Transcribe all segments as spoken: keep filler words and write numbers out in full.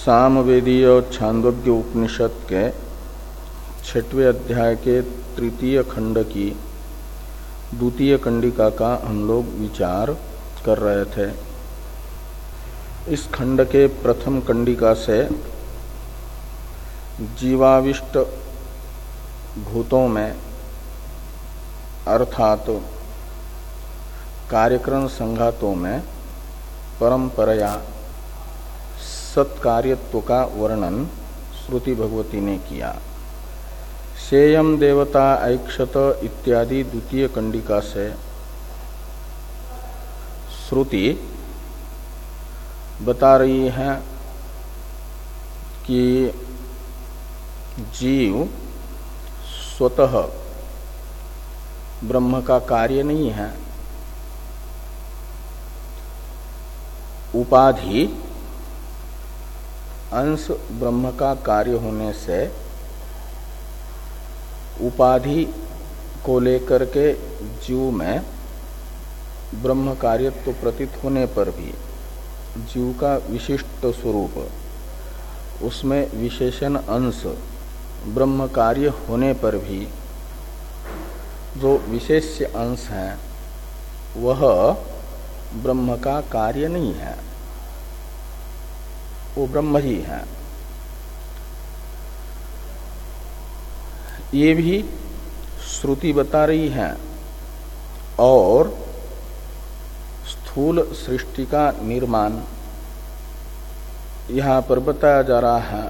सामवेदीय छांदोग्य उपनिषद के छठवें अध्याय के तृतीय खंड की द्वितीय कंडिका का हम लोग विचार कर रहे थे। इस खंड के प्रथम कंडिका से जीवाविष्ट भूतों में अर्थात कार्यक्रम संघातों में परंपराया सत्कार्यत्व का वर्णन श्रुति भगवती ने किया। सेयम देवता ऐक्षत इत्यादि द्वितीय कंडिका से श्रुति बता रही है कि जीव स्वतः ब्रह्म का कार्य नहीं है, उपाधि अंश ब्रह्म का कार्य होने से उपाधि को लेकर के जीव में ब्रह्म कार्यत्व तो प्रतीत होने पर भी जीव का विशिष्ट स्वरूप, उसमें विशेषण अंश ब्रह्म कार्य होने पर भी जो विशेष अंश है वह ब्रह्म का कार्य नहीं है, वो ब्रह्म ही है। ये भी श्रुति बता रही है और स्थूल सृष्टि का निर्माण यहाँ पर बताया जा रहा है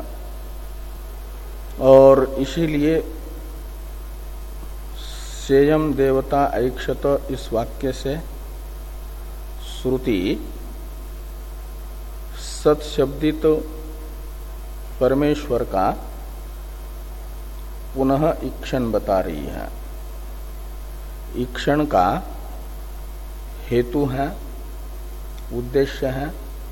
और इसीलिए सेयम देवता ऐक्षत इस वाक्य से श्रुति सत्शब्दित परमेश्वर का पुनः ईक्षण बता रही है। ईक्षण का हेतु है, उद्देश्य है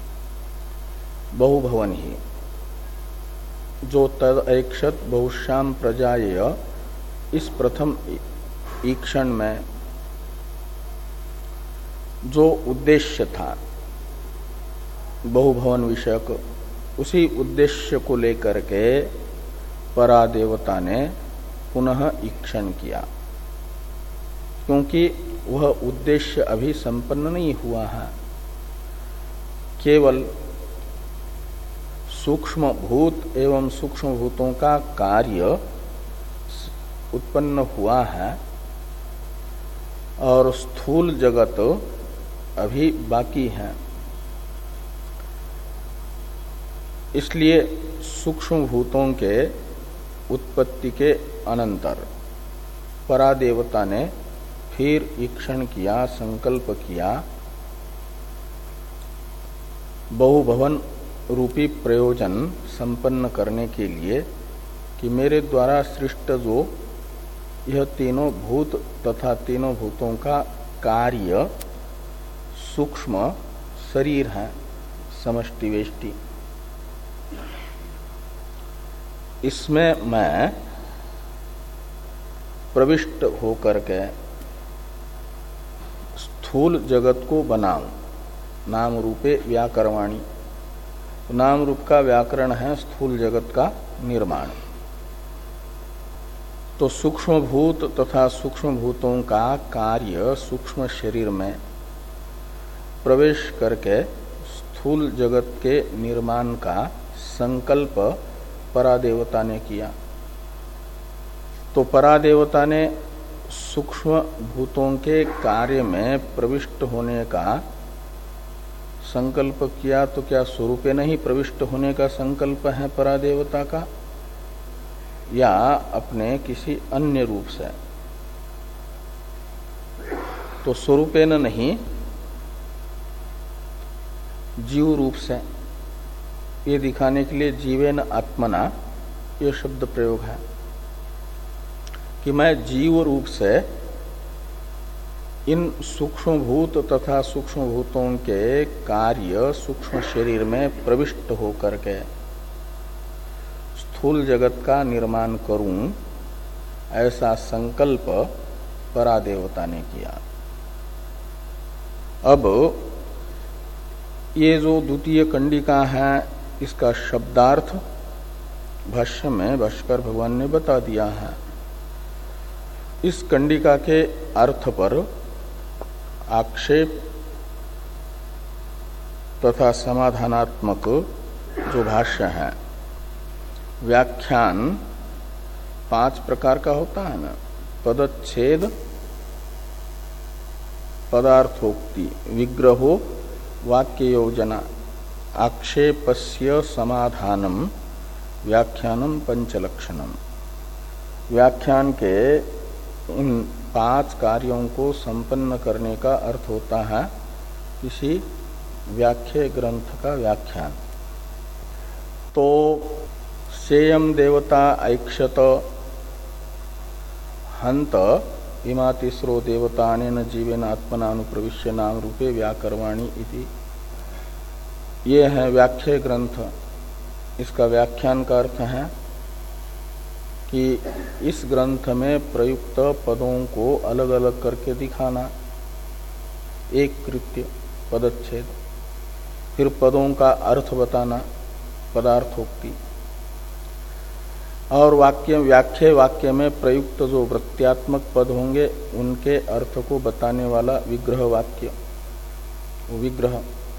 बहुभवन ही, जो तद ऐक्षत बहुश्याम प्रजाएय इस प्रथम ईक्षण में जो उद्देश्य था बहुभवन विषयक, उसी उद्देश्य को लेकर के परादेवता ने पुनः ईक्षण किया, क्योंकि वह उद्देश्य अभी संपन्न नहीं हुआ है। केवल सूक्ष्म भूत एवं सूक्ष्म भूतों का कार्य उत्पन्न हुआ है और स्थूल जगत अभी बाकी है। इसलिए सूक्ष्म भूतों के उत्पत्ति के अनंतर परादेवता ने फिर ईक्षण किया, संकल्प किया, बहुभवन रूपी प्रयोजन संपन्न करने के लिए कि मेरे द्वारा सृष्ट जो यह तीनों भूत तथा तीनों भूतों का कार्य सूक्ष्म शरीर है, समष्टि वेष्टि, इसमें मैं प्रविष्ट होकर के स्थूल जगत को बनाऊं। नाम रूपे व्याकरवाणी, नाम रूप का व्याकरण है स्थूल जगत का निर्माण। तो सूक्ष्म भूत तथा सूक्ष्म भूतों का कार्य सूक्ष्म शरीर में प्रवेश करके स्थूल जगत के निर्माण का संकल्प परादेवता ने किया। तो परादेवता ने सूक्ष्म भूतों के कार्य में प्रविष्ट होने का संकल्प किया, तो क्या स्वरूपे नहीं प्रविष्ट होने का संकल्प है परादेवता का, या अपने किसी अन्य रूप से? तो स्वरूपे न नहीं, जीव रूप से। ये दिखाने के लिए जीवेन आत्मना ये शब्द प्रयोग है कि मैं जीव रूप से इन सूक्ष्म भूत तथा सूक्ष्म भूतों के कार्य सूक्ष्म शरीर में प्रविष्ट होकर के स्थूल जगत का निर्माण करूं, ऐसा संकल्प परादेवता ने किया। अब ये जो द्वितीय कंडिका है, इसका शब्दार्थ भाष्य में भाष्कर भगवान ने बता दिया है। इस कंडिका के अर्थ पर आक्षेप तथा समाधानात्मक जो भाष्य है, व्याख्यान पांच प्रकार का होता है ना, पदच्छेद, पदार्थोक्ति, विग्रहो, वाक्य योजना, आक्षेपस्य समाधानम, व्याख्यानम पंचलक्षणम। व्याख्यान के इन पांच कार्यों को संपन्न करने का अर्थ होता है किसी व्याख्या ग्रंथ का व्याख्यान। तो सेयम देवता ऐक्षत हंत इमा तिस्रो देवता अनेन जीवेन आत्मना अनुप्रविश्य नाम रूपे व्याकरवाणी इति। ये है व्याख्या ग्रंथ। इसका व्याख्यान का अर्थ है कि इस ग्रंथ में प्रयुक्त पदों को अलग अलग करके दिखाना, एक कृत्य पदच्छेद। फिर पदों का अर्थ बताना, पदार्थोक्ति। और वाक्य व्याख्या वाक्य में प्रयुक्त जो वृत्त्यात्मक पद होंगे उनके अर्थ को बताने वाला विग्रह वाक्य, वो विग्रह।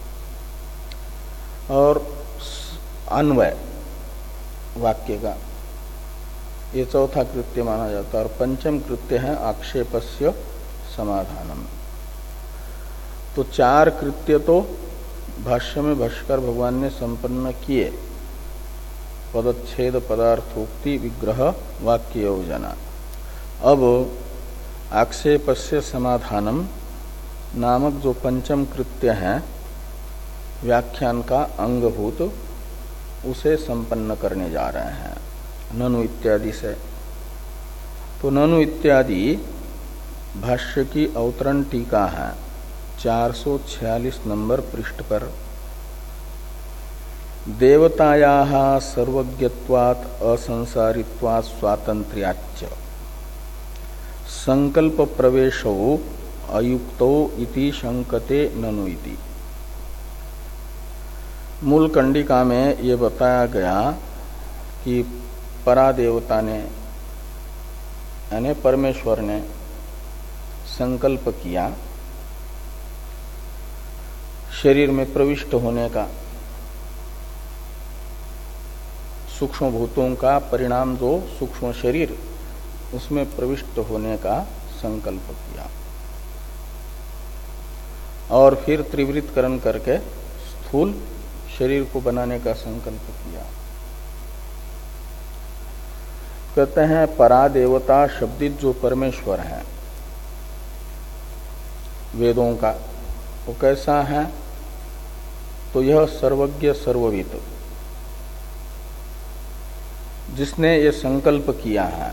और अन्वय वाक्य का, ये चौथा कृत्य माना जाता है। और पंचम कृत्य है आक्षेपस्य समाधानम। तो चार कृत्य तो भाष्य में भाष्कर भगवान ने संपन्न किए, पदच्छेद, पदार्थोक्ति, विग्रह, वाक्य योजना। अब आक्षेपस्य समाधानम नामक जो पंचम कृत्य है व्याख्यान का अंगभूत, उसे संपन्न करने जा रहे हैं ननु इत्यादि से। तो ननु इत्यादि भाष्य की अवतरण टीका है चार सौ छियालीस नंबर पृष्ठ पर। देवतायाः सर्वज्ञत्वात् असंसारित्वात् स्वातंत्र्याच्च संकल्प प्रवेशो अयुक्तो इति शंकते ननु इति। मूल कंडिका में ये बताया गया कि परादेवता ने यानी परमेश्वर ने संकल्प किया शरीर में प्रविष्ट होने का, सूक्ष्म भूतों का परिणाम जो सूक्ष्म शरीर, उसमें प्रविष्ट होने का संकल्प किया और फिर त्रिवृत्तकरण करके स्थूल शरीर को बनाने का संकल्प किया। कहते हैं परादेवता शब्दित जो परमेश्वर है वेदों का, वो कैसा है? तो यह सर्वज्ञ सर्वविद, जिसने ये संकल्प किया है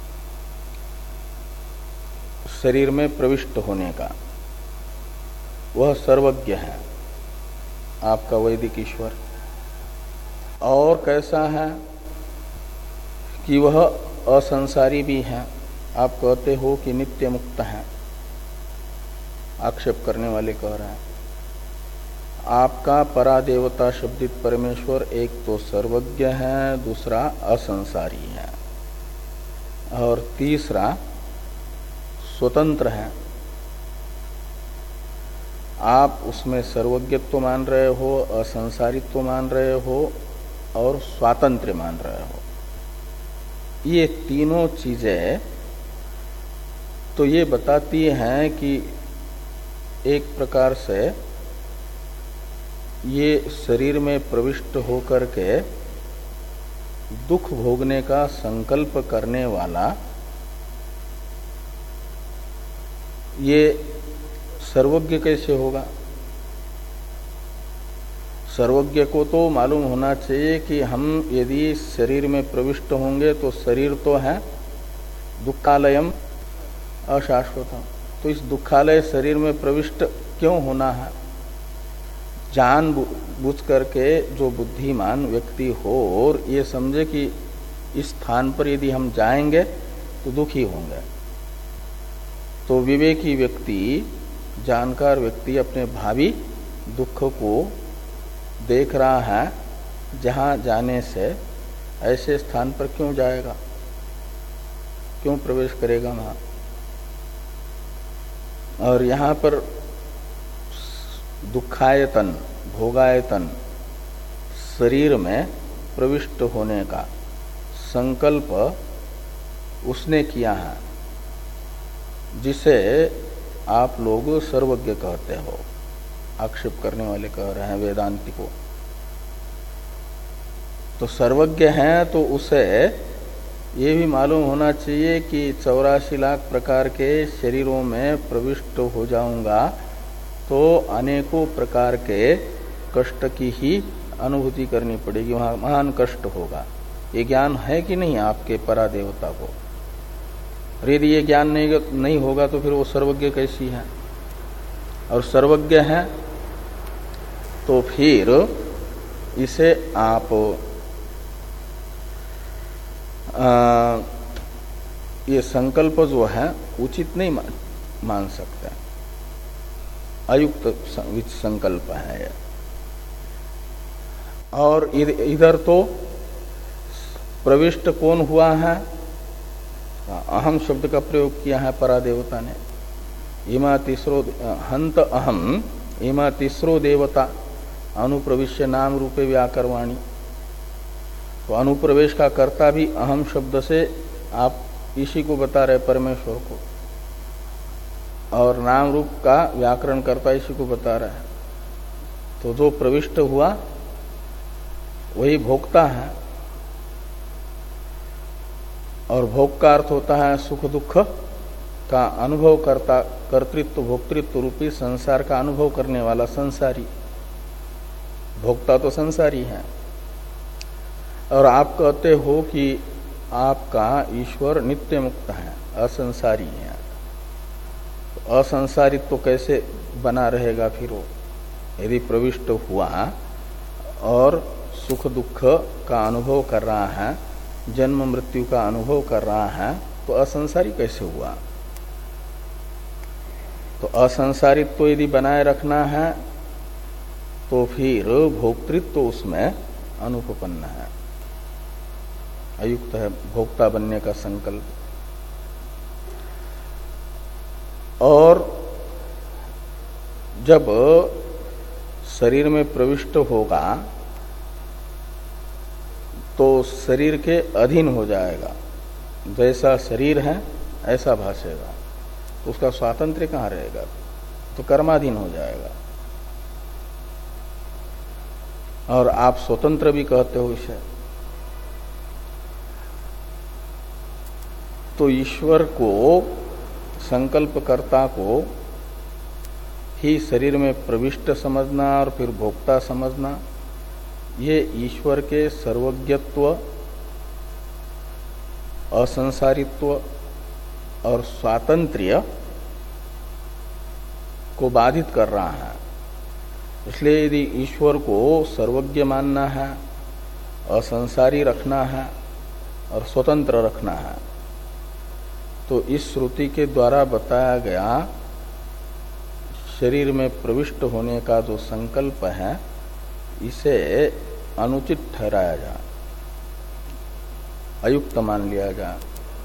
शरीर में प्रविष्ट होने का, वह सर्वज्ञ है आपका वैदिक ईश्वर। और कैसा है कि वह असंसारी भी है। आप कहते हो कि नित्य मुक्त है, आक्षेप करने वाले कह रहे हैं। आपका परादेवता शब्दित परमेश्वर एक तो सर्वज्ञ है, दूसरा असंसारी है, और तीसरा स्वतंत्र है। आप उसमें सर्वज्ञत्व मान रहे हो, असंसारित्व मान रहे हो और स्वातंत्र्य मान रहे हो। ये तीनों चीजें तो ये बताती हैं कि एक प्रकार से ये शरीर में प्रविष्ट होकर के दुख भोगने का संकल्प करने वाला ये सर्वज्ञ कैसे होगा? सर्वज्ञ को तो मालूम होना चाहिए कि हम यदि शरीर में प्रविष्ट होंगे तो शरीर तो है दुखालयम अशाश्वतम, तो इस दुखालय शरीर में प्रविष्ट क्यों होना है? जान बुझ करके जो बुद्धिमान व्यक्ति हो और ये समझे कि इस स्थान पर यदि हम जाएंगे तो दुखी होंगे, तो विवेकी व्यक्ति, जानकार व्यक्ति अपने भावी दुख को देख रहा है जहाँ जाने से ऐसे स्थान पर क्यों जाएगा, क्यों प्रवेश करेगा वहाँ। और यहाँ पर दुखायतन, भोगायतन शरीर में प्रविष्ट होने का संकल्प उसने किया है जिसे आप लोग सर्वज्ञ कहते हो। आक्षेप करने वाले कह रहे हैं वेदांति को। तो सर्वज्ञ है तो उसे ये भी मालूम होना चाहिए कि चौरासी लाख प्रकार के शरीरों में प्रविष्ट हो जाऊंगा तो अनेकों प्रकार के कष्ट की ही अनुभूति करनी पड़ेगी, वहां महान कष्ट होगा। ये ज्ञान है कि नहीं आपके परादेवता को? यदि ये ज्ञान नहीं, नहीं होगा तो फिर वो सर्वज्ञ कैसी है? और सर्वज्ञ है तो फिर इसे आप आ, ये संकल्प जो है उचित नहीं मान, मान सकते, अयुक्त संकल्प है ये। और इधर तो प्रविष्ट कौन हुआ है? अहम शब्द का प्रयोग किया है परादेवता ने। इमा तीसरो हंत अहम इमा तीसरो देवता अनुप्रविश्य नाम रूपे व्याकरवाणी। तो अनुप्रवेश का कर्ता भी अहम शब्द से आप इसी को बता रहे परमेश्वर को, और नाम रूप का व्याकरण कर्ता इसी को बता रहा है। तो जो प्रविष्ट हुआ वही भोक्ता है, और भोग का अर्थ होता है सुख दुख का अनुभव करता, कर्तृत्व भोक्तृत्व रूपी संसार का अनुभव करने वाला संसारी। भोक्ता तो संसारी है। और आप कहते हो कि आपका ईश्वर नित्य मुक्त है, असंसारी है। तो असंसारित्व तो कैसे बना रहेगा फिर वो? यदि प्रविष्ट हुआ और सुख दुख का अनुभव कर रहा है, जन्म मृत्यु का अनुभव कर रहा है, तो असंसारी कैसे हुआ? तो असंसारित्व तो यदि बनाए रखना है तो फिर भोक्तृत्व तो उसमें अनुपपन्न है, अयुक्त है भोक्ता बनने का संकल्प। और जब शरीर में प्रविष्ट होगा तो शरीर के अधीन हो जाएगा, जैसा शरीर है ऐसा भाषेगा, तो उसका स्वातंत्र्य कहाँ रहेगा? तो कर्माधीन हो जाएगा। और आप स्वतंत्र भी कहते हो इसे। तो ईश्वर को, संकल्पकर्ता को ही शरीर में प्रविष्ट समझना और फिर भोक्ता समझना, ये ईश्वर के सर्वज्ञत्व, असंसारित्व और स्वातंत्र्य को बाधित कर रहा है। इसलिए यदि ईश्वर को सर्वज्ञ मानना है, असंसारी रखना है और स्वतंत्र रखना है, तो इस श्रुति के द्वारा बताया गया शरीर में प्रविष्ट होने का जो संकल्प है, इसे अनुचित ठहराया जाए, अयुक्त मान लिया जाए।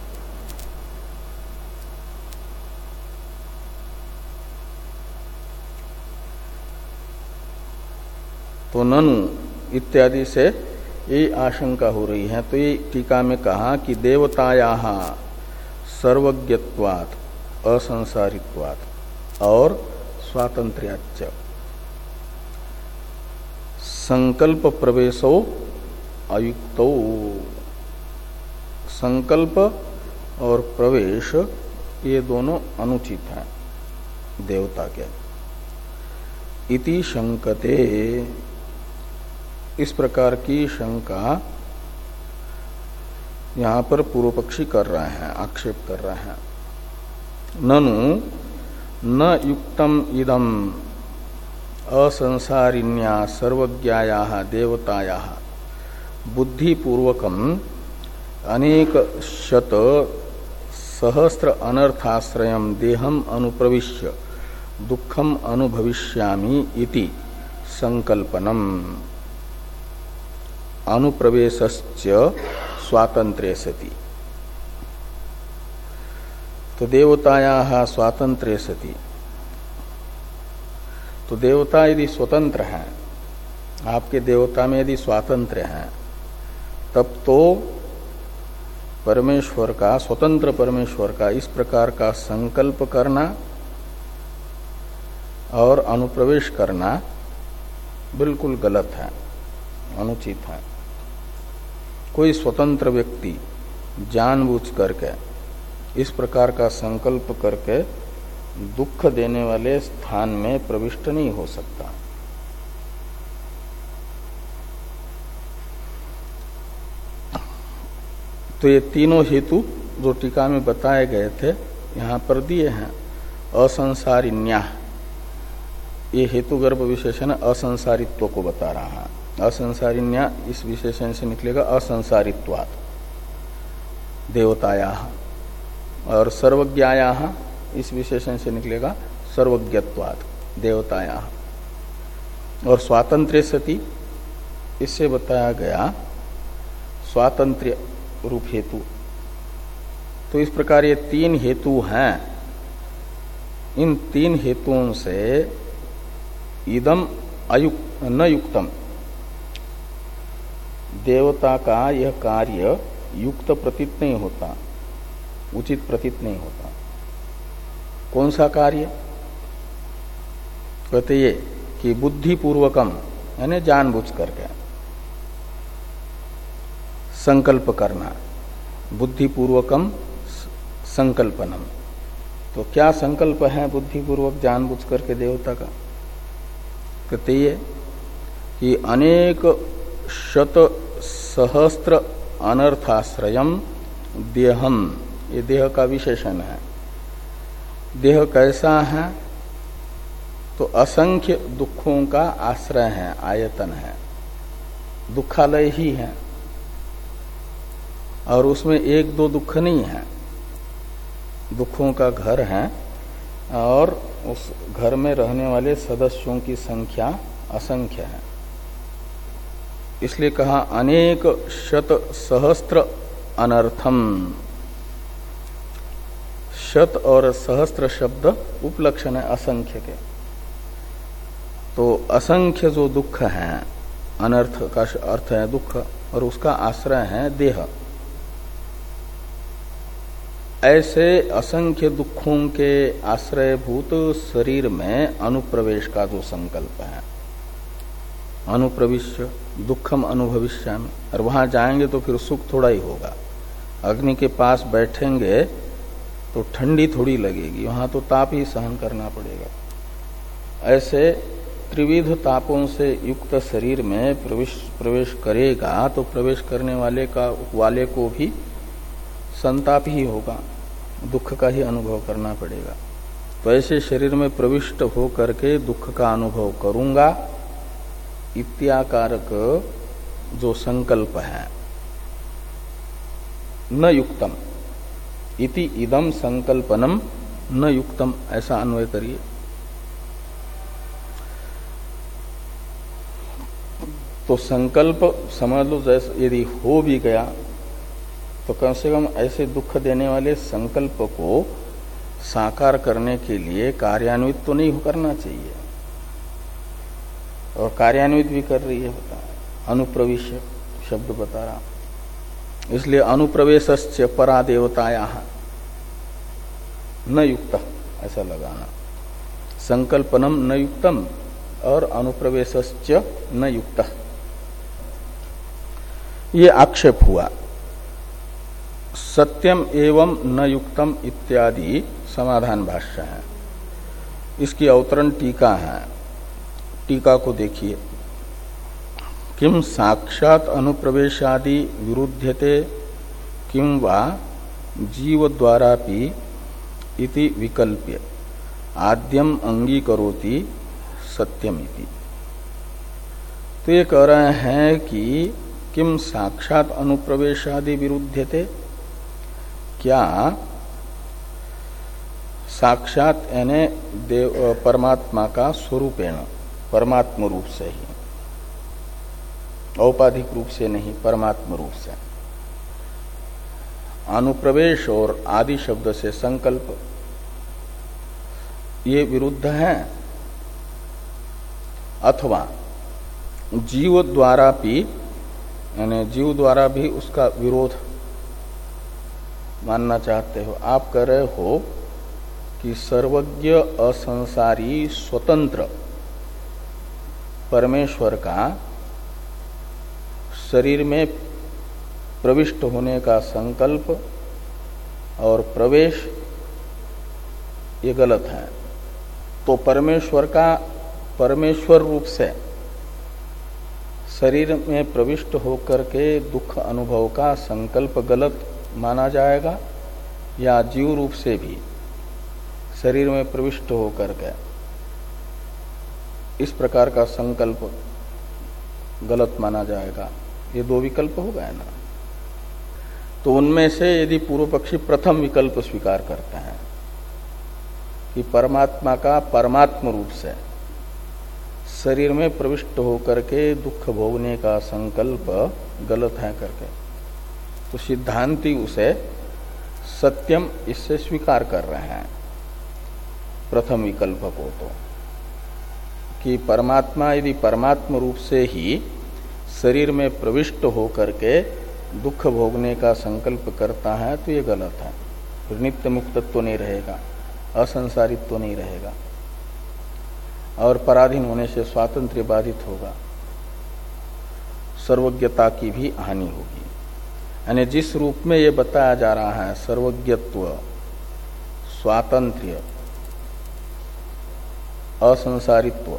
तो ननु इत्यादि से ये आशंका हो रही है। तो ये टीका में कहा कि देवताया सर्वज्ञत्वात् असंसारित्वात् और स्वातंत्र्याच्च संकल्प प्रवेशो अयुक्तो। संकल्प और प्रवेश ये दोनों अनुचित हैं देवता के। इति शंकते, इस प्रकार की शंका यहां पर पूर्व पक्षी कर रहे हैं, आक्षेप कर रहे हैं। ननु न युक्तम इदम असंसारिण्या सर्वज्ञाया देवताया बुद्धिपूर्वकम अनेक शत सहस्र अनर्थाश्रयम देहम अनुप्रविश्य दुखम अनुभविष्यामि इति संकल्पनम। अनुप्रवेशश्च स्वातंत्र्य सति। तो देवताया स्वातंत्र्य सति, तो देवता यदि स्वतंत्र है, आपके देवता में यदि स्वातंत्र्य है, तब तो परमेश्वर का, स्वतंत्र परमेश्वर का इस प्रकार का संकल्प करना और अनुप्रवेश करना बिल्कुल गलत है, अनुचित है। कोई स्वतंत्र व्यक्ति जानबूझ करके इस प्रकार का संकल्प करके दुख देने वाले स्थान में प्रविष्ट नहीं हो सकता। तो ये तीनों हेतु जो टीका में बताए गए थे यहां पर दिए हैं। असंसारिण्या, ये हेतु गर्भ विशेषण असंसारित्व को बता रहा है। असंसारिण्या इस विशेषण से निकलेगा असंसारित्वात् देवताया, और सर्वज्ञाया इस विशेषण से निकलेगा सर्वज्ञत्वात् देवताया। और स्वातंत्र्य सति, इससे बताया गया स्वातंत्र्य रूप हेतु। तो इस प्रकार ये तीन हेतु हैं। इन तीन हेतुओं से इदम अयुक्त न युक्तम, देवता का यह कार्य युक्त प्रतीत नहीं होता, उचित प्रतीत नहीं होता। कौन सा कार्य? कहते ये कि बुद्धिपूर्वकम, यानी जानबूझ करके संकल्प करना, बुद्धिपूर्वकम संकल्पनम। तो क्या संकल्प है बुद्धिपूर्वक जानबूझ करके देवता का? कहते ये कि अनेक शत सहस्त्र अनर्थाश्रयम देहम, ये देह का विशेषण है। देह कैसा है? तो असंख्य दुखों का आश्रय है, आयतन है, दुखालय ही है। और उसमें एक दो दुख नहीं है, दुखों का घर है, और उस घर में रहने वाले सदस्यों की संख्या असंख्य है। इसलिए कहा अनेक शत सहस्त्र अनर्थम। शत और सहस्त्र शब्द उपलक्षण है असंख्य के। तो असंख्य जो दुख है, अनर्थ का अर्थ है दुख, और उसका आश्रय है देह। ऐसे असंख्य दुखों के आश्रयभूत शरीर में अनुप्रवेश का जो संकल्प है, अनुप्रविश्य दुखम अनुभविष्यामि, और वहां जाएंगे तो फिर सुख थोड़ा ही होगा। अग्नि के पास बैठेंगे तो ठंडी थोड़ी लगेगी, वहां तो ताप ही सहन करना पड़ेगा। ऐसे त्रिविध तापों से युक्त शरीर में प्रवेश प्रवेश करेगा तो प्रवेश करने वाले का वाले को भी संताप ही होगा, दुख का ही अनुभव करना पड़ेगा। तो ऐसे शरीर में प्रविष्ट हो करके दुख का अनुभव करूंगा, इत्याकारक जो संकल्प है, न युक्तम इति इदम संकल्पनम न युक्तम, ऐसा अन्वय करिए। तो संकल्प समझ लो, जैसे यदि हो भी गया तो कम से कम ऐसे दुख देने वाले संकल्प को साकार करने के लिए कार्यान्वित तो नहीं करना चाहिए, और कार्यान्वित भी कर रही है, बता अनुप्रविश शब्द बता रहा। इसलिए अनुप्रवेशस्य परा देवताया न युक्त, ऐसा लगाना। संकल्पनम न युक्तम और अनुप्रवेशस्य न युक्त, ये आक्षेप हुआ। सत्यम एवं न युक्तम इत्यादि समाधान भाष्य है। इसकी अवतरण टीका है। टीका को देखिए। किम साक्षात अनुप्रवेशादि विरुध्यते किम वा जीव द्वारापि इति विकल्प्य आद्यम अंगीकरोति सत्यमिति। तो ये कह रहे हैं कि किम साक्षात अनुप्रवेशादि विरुध्यते, क्या साक्षात यानी देव परमात्मा का स्वरूपेण, परमात्म रूप से ही औपाधिक रूप से नहीं, परमात्म रूप से। अनुप्रवेश और आदि शब्द से संकल्प, ये विरुद्ध है। अथवा जीव द्वारा भी, यानी जीव द्वारा भी उसका विरोध मानना चाहते हो। आप कह रहे हो कि सर्वज्ञ असंसारी स्वतंत्र परमेश्वर का शरीर में प्रविष्ट होने का संकल्प और प्रवेश ये गलत है। तो परमेश्वर का परमेश्वर रूप से शरीर में प्रविष्ट होकर के दुख अनुभव का संकल्प गलत माना जाएगा, या जीव रूप से भी शरीर में प्रविष्ट होकर के इस प्रकार का संकल्प गलत माना जाएगा? ये दो विकल्प हो गए ना। तो उनमें से यदि पूर्व पक्षी प्रथम विकल्प स्वीकार करते हैं कि परमात्मा का परमात्म रूप से शरीर में प्रविष्ट होकर के दुख भोगने का संकल्प गलत है करके, तो सिद्धांती उसे सत्यम इससे स्वीकार कर रहे हैं प्रथम विकल्प को। तो कि परमात्मा यदि परमात्म रूप से ही शरीर में प्रविष्ट होकर के दुख भोगने का संकल्प करता है तो ये गलत है। फिर नित्य मुक्तत्व तो नहीं रहेगा, असंसारित्व तो नहीं रहेगा, और पराधीन होने से स्वातंत्र्य बाधित होगा, सर्वज्ञता की भी हानि होगी। यानी जिस रूप में ये बताया जा रहा है सर्वज्ञत्व, स्वातंत्र्य, असंसारित्व,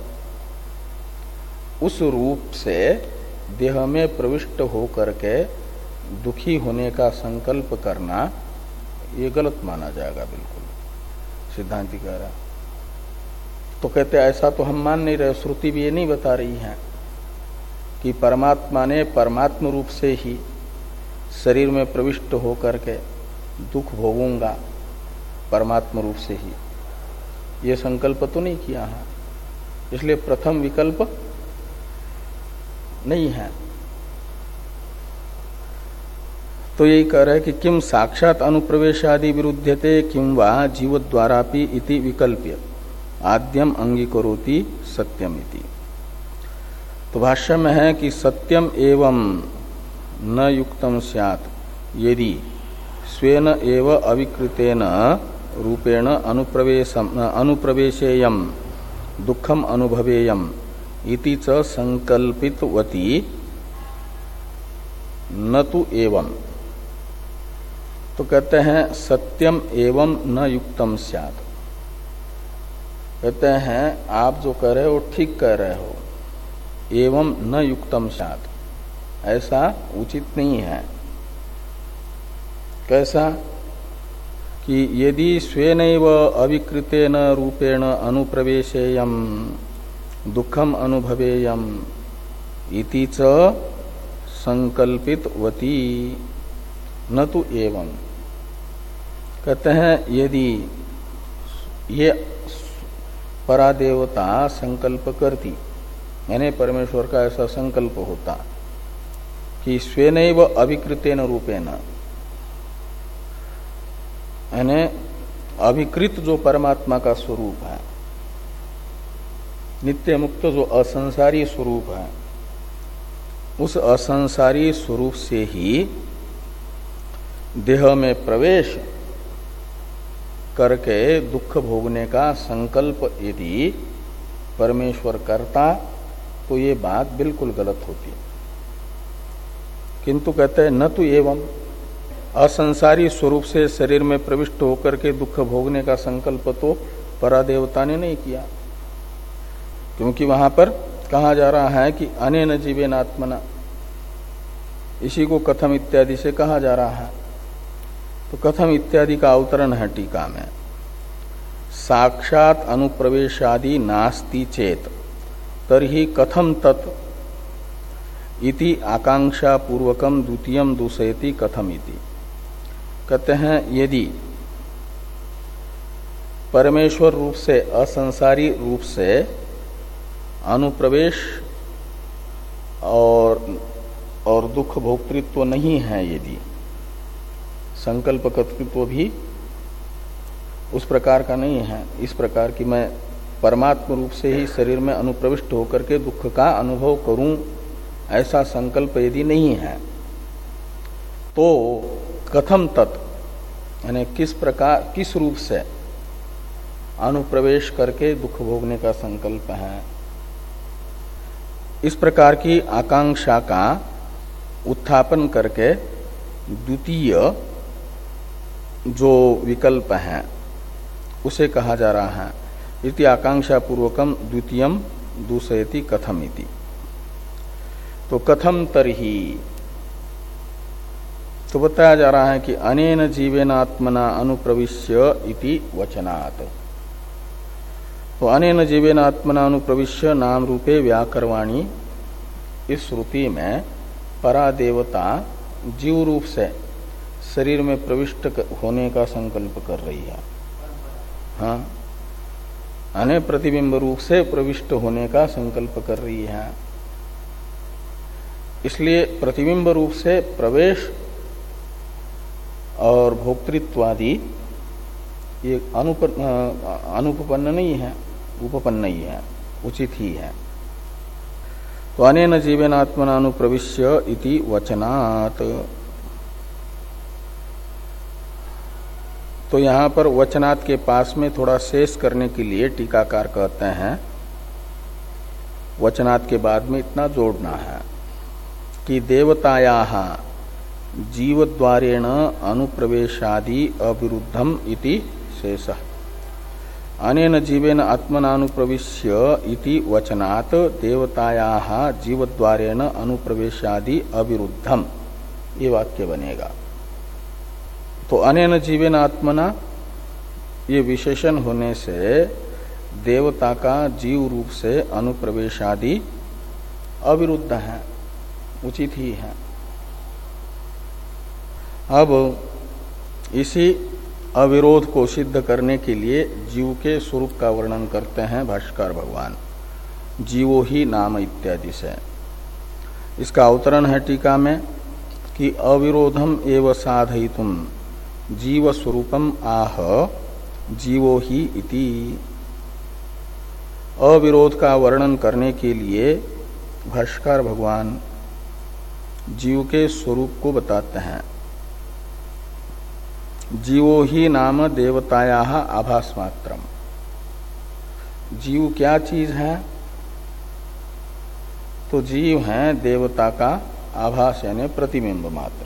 उस रूप से देह में प्रविष्ट होकर के दुखी होने का संकल्प करना ये गलत माना जाएगा बिल्कुल, सिद्धांति कह रहा। तो कहते ऐसा तो हम मान नहीं रहे, श्रुति भी ये नहीं बता रही है कि परमात्मा ने परमात्म रूप से ही शरीर में प्रविष्ट होकर के दुख भोगूंगा परमात्म रूप से ही, ये संकल्प तो नहीं किया है। इसलिए प्रथम विकल्प नहीं है। तो यही कह रहे कि किम साक्षात अनुप्रवेशादि विरुध्यते किम वा जीव द्वारापि इति विकल्प्य आद्यम अंगीकरोति सत्यम इति। तो भाष्य में है कि सत्यम एवं न युक्तम स्यात् यदि स्वेन एव अविकृतेन रूपेण अनुप्रवेशम अनुप्रवेशेयम दुखम अनुभवेयम इति च संकल्पितवती न तु एवं। तो कहते हैं सत्यम एवं न युक्तम स्यात्। कहते हैं आप जो कह रहे हो ठीक कह रहे हो, एवं न युक्तम स्यात्, ऐसा उचित नहीं है। कैसा? कि यदि स्वेनैव अविकृतेन रूपेण अनुप्रवेशेयम दुखम अनुभवेयम इति च संकल्पितवती न तो एवं। कहते हैं यदि ये परादेवता संकल्प करती, यानी परमेश्वर का ऐसा संकल्प होता कि स्वेनैव अविकृतेन रूपेण, यानी अविकृत जो परमात्मा का स्वरूप है, नित्य मुक्त जो असंसारी स्वरूप है, उस असंसारी स्वरूप से ही देह में प्रवेश करके दुख भोगने का संकल्प यदि परमेश्वर करता तो ये बात बिल्कुल गलत होती। किंतु कहते हैं न तो एवं, असंसारी स्वरूप से शरीर में प्रविष्ट होकर के दुख भोगने का संकल्प तो परादेवता ने नहीं किया, क्योंकि वहां पर कहा जा रहा है कि अनेन जीवेन आत्मना, इसी को कथम इत्यादि से कहा जा रहा है। तो कथम इत्यादि का अवतरण है टीका में, साक्षात अनुप्रवेशादि नास्ति चेत तर्हि कथम तत् इति आकांक्षा पूर्वकम द्वितीयम दूषयति कथम इति। कहते हैं यदि परमेश्वर रूप से, असंसारी रूप से अनुप्रवेश और और दुख भोक्तृत्व नहीं है, यदि संकल्प कर्तृत्व भी उस प्रकार का नहीं है, इस प्रकार की मैं परमात्म रूप से ही शरीर में अनुप्रविष्ट होकर के दुख का अनुभव करूं, ऐसा संकल्प यदि नहीं है, तो कथम तत् यानी किस प्रकार किस रूप से अनुप्रवेश करके दुख भोगने का संकल्प है। इस प्रकार की आकांक्षा का उत्थापन करके द्वितीय जो विकल्प है उसे कहा जा रहा है इति आकांक्षा पूर्वकम द्वितीयम दूसयति कथम इति। तो कथम तरही, तो बताया जा रहा है कि अनेन जीवेन आत्मना अनुप्रविश्य इति वचनात्। तो अनेन जीवेन आत्मना अनुप्रविश्य नाम रूपे व्याकरवाणी इस श्रुति में परादेवता जीव रूप से शरीर में प्रविष्ट होने का संकल्प कर रही है। हाँ, अने प्रतिबिंब रूप से प्रविष्ट होने का संकल्प कर रही है। इसलिए प्रतिबिंब रूप से प्रवेश और भोक्तृत्वादि ये अनुपपन्न नहीं है, उपपन्न ही है, उचित ही है। तो अनेन जीवेन आत्मना अनुप्रविश्य इति वचनात्। तो यहां पर वचनात् के पास में थोड़ा शेष करने के लिए टीकाकार कहते हैं वचनात् के बाद में इतना जोड़ना है कि देवतायाः जीवद्वारेण अनुप्रवेशादि अविरुद्धम इति शेषः। अनेन जीवेन आत्मनानुप्रविश्य इति वचनात् देवतायाः जीवद्वारेण अनुप्रवेशादि अविरुद्धम, ये वाक्य बनेगा। तो अनेन जीवेन आत्मना ये विशेषण होने से देवता का जीव रूप से अनुप्रवेशादि अविरुद्ध है, उचित ही है। अब इसी अविरोध को सिद्ध करने के लिए जीव के स्वरूप का वर्णन करते हैं भाष्यकार भगवान, जीवो ही नाम इत्यादि से। इसका अवतरण है टीका में कि अविरोधम एव साधयितुम जीव स्वरूपम आह जीवो ही इति। अविरोध का वर्णन करने के लिए भाष्यकार भगवान जीव के स्वरूप को बताते हैं। जीवो ही नाम देवतायाः आभास मात्रम। जीव क्या चीज है? तो जीव है देवता का आभास यानी प्रतिबिंब मात्र।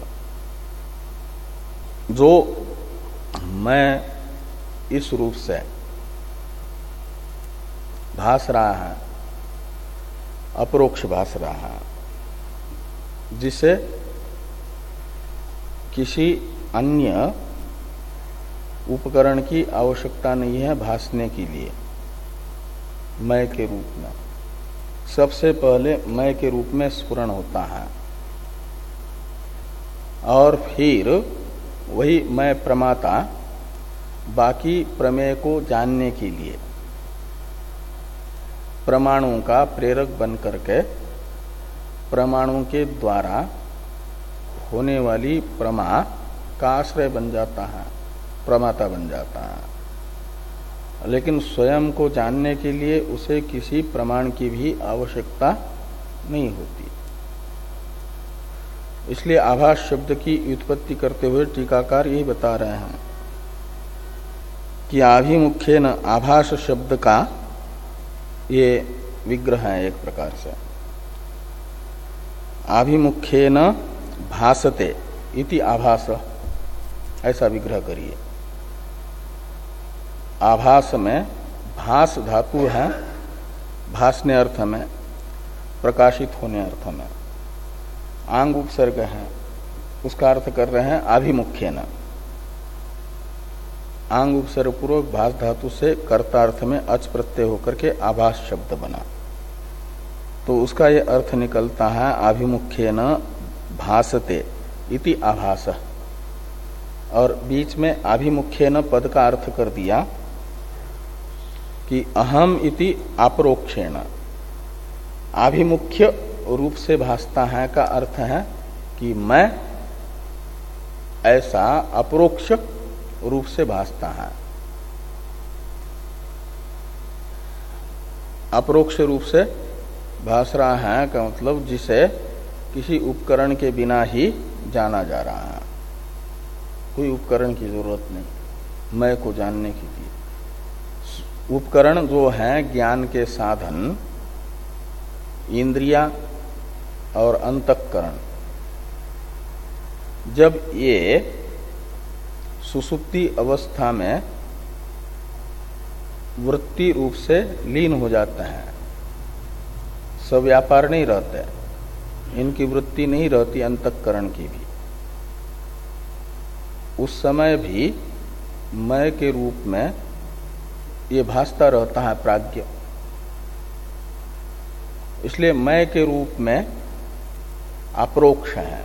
जो मैं इस रूप से भास रहा है, अपरोक्ष भास रहा है, जिसे किसी अन्य उपकरण की आवश्यकता नहीं है भासने के लिए। मैं के रूप में सबसे पहले मैं के रूप में स्फुरण होता है और फिर वही मैं प्रमाता बाकी प्रमेय को जानने के लिए प्रमाणों का प्रेरक बन करके प्रमाणों के द्वारा होने वाली प्रमा का आश्रय बन जाता है, प्रमाता बन जाता है। लेकिन स्वयं को जानने के लिए उसे किसी प्रमाण की भी आवश्यकता नहीं होती। इसलिए आभास शब्द की व्युत्पत्ति करते हुए टीकाकार यही बता रहे हैं कि आभिमुख्येन आभास शब्द का ये विग्रह है एक प्रकार से। आभिमुख्येन भासते इति आभास, ऐसा विग्रह करिए। आभास में भास धातु है, भासने अर्थ में, प्रकाशित होने अर्थ में। आंग उपसर्ग है, उसका अर्थ कर रहे हैं आभिमुख्येन। आंग उपसर्ग पूर्वक भास धातु से कर्तार्थ में अच प्रत्यय होकर के आभास शब्द बना, तो उसका ये अर्थ निकलता है आभिमुख्येन भासते इति आभास। और बीच में आभिमुख्येन पद का अर्थ कर दिया कि अहम इति अपरोक्षेण। आभिमुख्य रूप से भासता है का अर्थ है कि मैं ऐसा अपरोक्ष रूप से भासता है। अपरोक्ष रूप से भास रहा है का मतलब जिसे किसी उपकरण के बिना ही जाना जा रहा है, कोई उपकरण की जरूरत नहीं मैं को जानने के लिए। उपकरण जो है ज्ञान के साधन, इंद्रिया और अंतःकरण, जब ये सुसुप्ति अवस्था में वृत्ति रूप से लीन हो जाते हैं, सब व्यापार नहीं रहते, इनकी वृत्ति नहीं रहती अंतःकरण की भी, उस समय भी मैं के रूप में ये भासता रहता है प्राज्ञ। इसलिए मैं के रूप में अपरोक्ष है।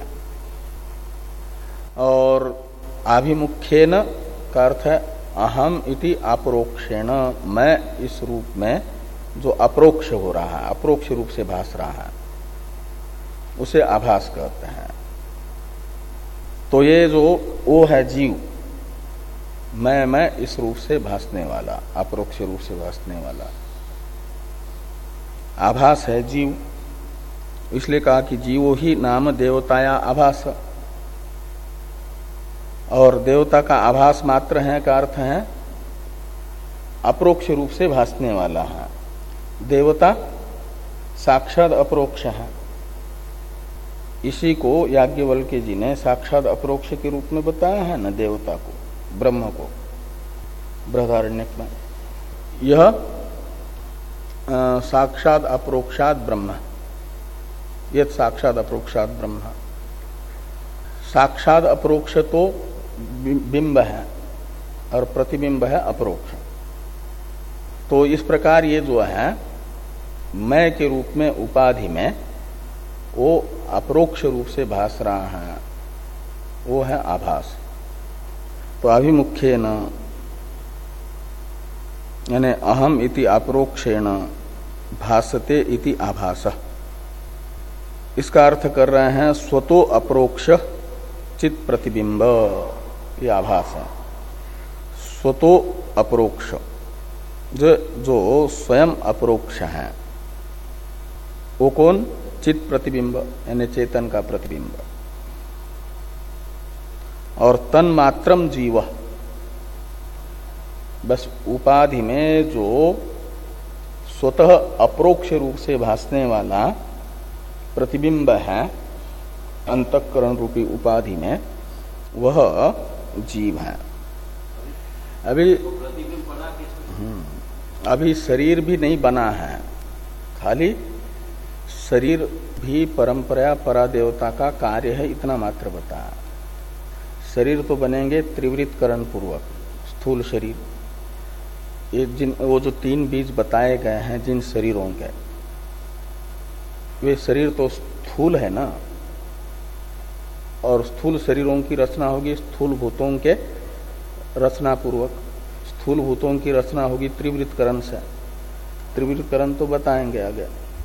और आभिमुख्येन का अर्थ है अहम इति अपरोक्षेण, मैं इस रूप में जो अपरोक्ष हो रहा है, अपरोक्ष रूप से भास रहा है, उसे आभास कहते हैं। तो ये जो वो है जीव, मैं मैं इस रूप से भासने वाला, अपरोक्ष रूप से भासने वाला आभास है जीव। इसलिए कहा कि जीवो ही नाम देवताया आभास, और देवता का आभास मात्र है का अर्थ है अप्रोक्ष रूप से भासने वाला है। देवता साक्षात अपरोक्ष है। इसी को याज्ञवल्क्य जी ने साक्षात अपरोक्ष के रूप में बताया है न, देवता को, ब्रह्म को बृहदारण्यक में। यह साक्षात अपरोक्षात ब्रह्म, यह साक्षात अपरोक्षात ब्रह्म। साक्षात अपरोक्ष तो बिंब है और प्रतिबिंब है अपरोक्ष। तो इस प्रकार ये जो है मैं के रूप में उपाधि में वो अपरोक्ष रूप से भास रहा है, वो है आभास। तो अभिमुख्येन यानी अहम इति अपरोक्षेण भासते इति आभासः, इसका अर्थ कर रहे हैं स्वतो अपरोक्ष चित प्रतिबिंब, ये आभास है। स्वतो अपरोक्ष जो जो स्वयं अपरोक्ष है, वो कौन? चित प्रतिबिंब यानी चेतन का प्रतिबिंब। और तन्मात्रम जीव, बस उपाधि में जो स्वतः अप्रोक्ष रूप से भासने वाला प्रतिबिंब है अंतःकरण रूपी उपाधि में, वह जीव है। अभी अभी शरीर भी नहीं बना है, खाली शरीर भी परंपरा परादेवता का कार्य है, इतना मात्र बताया। शरीर तो बनेंगे त्रिवृत्तकरण पूर्वक, स्थूल शरीर। ये जिन वो जो तीन बीज बताए गए हैं जिन शरीरों के, वे शरीर तो स्थूल है ना, और स्थूल शरीरों की रचना होगी स्थूल भूतों के रचना पूर्वक। स्थूल भूतों की रचना होगी त्रिवृत्तकरण से। त्रिवृत्तकरण तो बताएंगे आगे,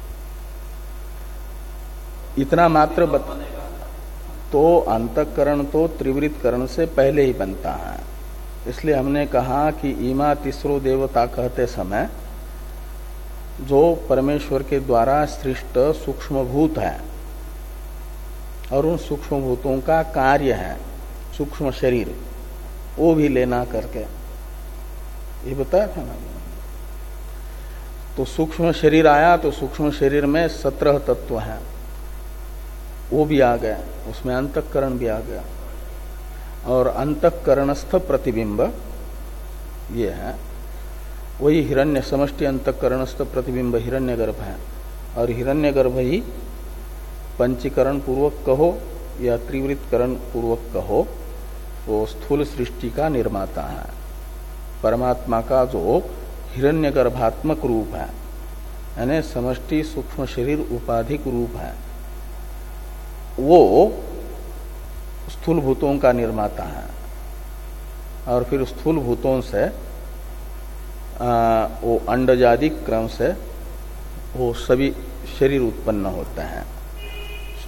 इतना मात्र बता। तो अंतःकरण तो त्रिवृत्तकरण से पहले ही बनता है। इसलिए हमने कहा कि ईमा तीसरो देवता कहते समय जो परमेश्वर के द्वारा सृष्ट सूक्ष्म भूत है और उन सूक्ष्म भूतों का कार्य है सूक्ष्म शरीर, वो भी लेना करके ये बताया था ना। तो सूक्ष्म शरीर आया तो सूक्ष्म शरीर में सत्रह तत्व हैं, वो भी आ गए, उसमें अंतःकरण भी आ गया। और अंतःकरणस्थ प्रतिबिंब ये है, वही हिरण्य समष्टि अंतःकरणस्थ प्रतिबिंब हिरण्यगर्भ है। और हिरण्यगर्भ ही पंचीकरण पूर्वक कहो या त्रिवृत्तकरण पूर्वक कहो, वो स्थूल सृष्टि का निर्माता है। परमात्मा का जो हिरण्यगर्भात्मक रूप है, यानी समष्टि सूक्ष्म शरीर उपाधिक रूप है, वो स्थूल भूतों का निर्माता है। और फिर स्थूल भूतों से आ, वो अंडजादिक क्रम से वो सभी शरीर उत्पन्न होते हैं।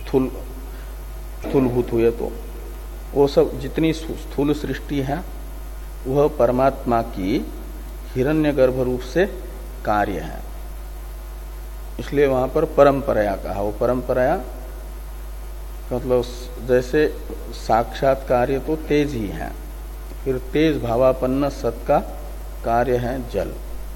स्थूल स्थूलभूत हुए तो वो सब जितनी स्थूल सृष्टि है वह परमात्मा की हिरण्यगर्भ रूप से कार्य है, इसलिए वहां पर परंपराया कहा। वो परंपराया मतलब जैसे साक्षात कार्य तो तेज ही है, फिर तेज भावापन्न सत का कार्य है जल,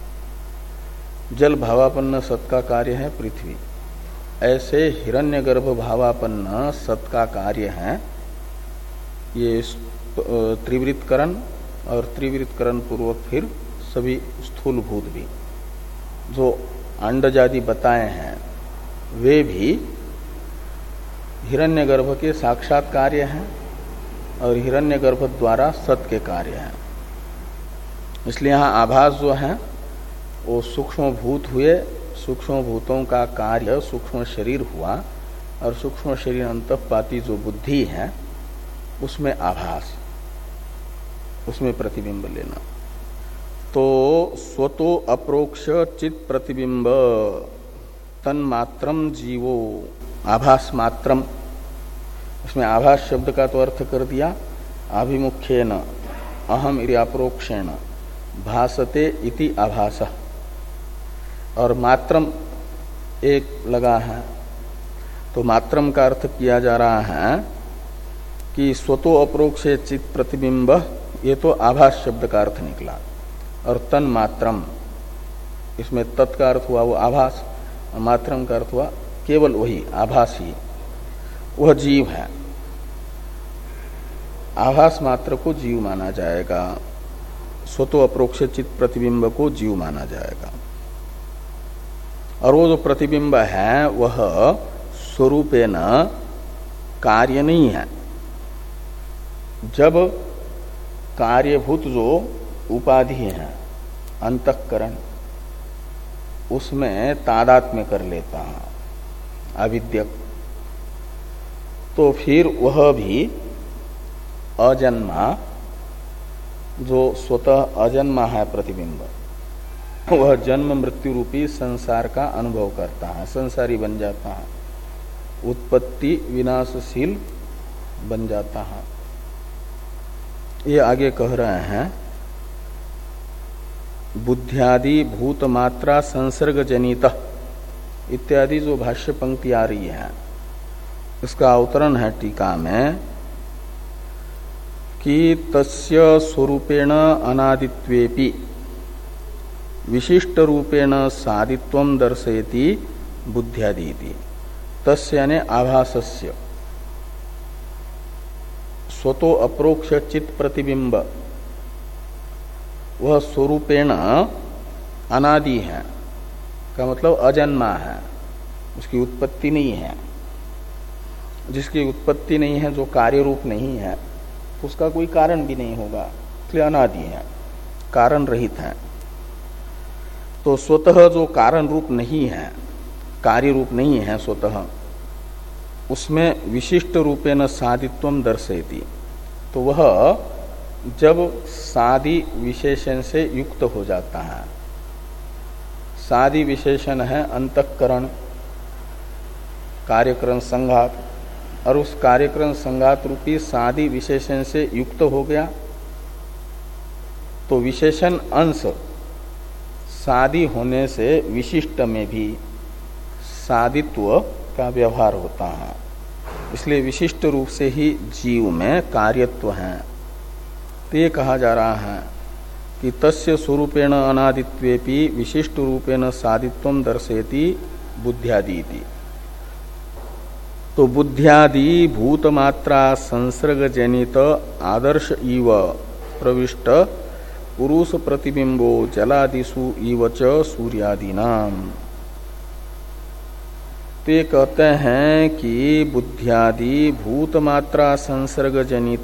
जल भावापन्न सत का कार्य है पृथ्वी, ऐसे हिरण्यगर्भ भावापन्न सत का कार्य है ये त्रिवृत्तकरण, और त्रिवृत्तकरण पूर्वक फिर सभी स्थूलभूत भी जो अंडजादि बताए हैं वे भी हिरण्यगर्भ के साक्षात कार्य हैं और हिरण्यगर्भ द्वारा सत के कार्य हैं। इसलिए यहाँ आभास जो है वो सूक्ष्म भूत हुए, सूक्ष्म भूतों का कार्य सूक्ष्म शरीर हुआ, और सूक्ष्म शरीर अंतःपाती जो बुद्धि है उसमें आभास, उसमें प्रतिबिंब लेना। तो स्वतो अप्रोक्ष चित प्रतिबिंब तन्मात्रम जीवो आभास मात्रम, इसमें आभास शब्द का तो अर्थ कर दिया आभिमुख्येन अहम इति अप्रोक्षेण भासते इति आभास, और मात्रम एक लगा है तो मात्रम का अर्थ किया जा रहा है कि स्वतो अप्रोक्षे चित प्रतिबिंब, ये तो आभास शब्द का अर्थ निकला, और तन मात्रम इसमें तत् का अर्थ हुआ वो आभास, मात्रम का अर्थ हुआ केवल वही आभास ही, वह जीव है। आभास मात्र को जीव माना जाएगा, स्वतो अप्रोक्ष चित प्रतिबिंब को जीव माना जाएगा। और वो जो प्रतिबिंब है वह स्वरूपेण कार्य नहीं है। जब कार्यभूत जो उपाधि है अंतःकरण उसमें तादात्म्य कर लेता है अविद्यक, तो फिर वह भी अजन्मा जो स्वतः अजन्मा है प्रतिबिंब, वह जन्म मृत्यु रूपी संसार का अनुभव करता है, संसारी बन जाता है, उत्पत्ति विनाशशील बन जाता है। ये आगे कह रहे हैं बुद्ध्यादि भूत मात्रा संसर्ग जनित इत्यादि जो भाष्य पंक्ति आ रही है इसका अवतरण है टीका में कि तस्य स्वरूपेण अनादित्वेपि विशिष्ट रूपेण सादित्वं दर्शयति बुद्ध्यादीति, तस्य यानी आभासस्य स्वतो अप्रोक्ष चित प्रतिबिंब वह स्वरूपेण अनादि है, का मतलब अजन्मा है, उसकी उत्पत्ति नहीं है। जिसकी उत्पत्ति नहीं है, जो कार्य रूप नहीं है, उसका कोई कारण भी नहीं होगा, इसलिए अनादि है, कारण रहित है। तो स्वतः जो कारण रूप नहीं है, कार्य रूप नहीं है स्वतः, उसमें विशिष्ट रूपेण सादित्वम दर्शयति, तो वह जब सादि विशेषण से युक्त हो जाता है, सादि विशेषण है अंतःकरण कार्यकरण संघात, और उस कार्यकरण संघात रूपी सादि विशेषण से युक्त हो गया तो विशेषण अंश सादि होने से विशिष्ट में भी सादित्व का व्यवहार होता है, इसलिए विशिष्ट रूप से ही जीव में कार्यत्व है। तो ये कहा जा रहा है कि तस्य स्वरूपेण अनादित्वेपि विशिष्ट रूपेण सादित्वं दर्शयति बुद्ध्यादीति। तो बुद्ध्यादि भूत मात्रा संसर्ग जनित आदर्श इव प्रविष्ट पुरुष प्रतिबिंबो जलादिषु इव च सूर्यादीनाम। तो ये कहते हैं कि बुद्ध्यादि भूत मात्रा संसर्ग जनित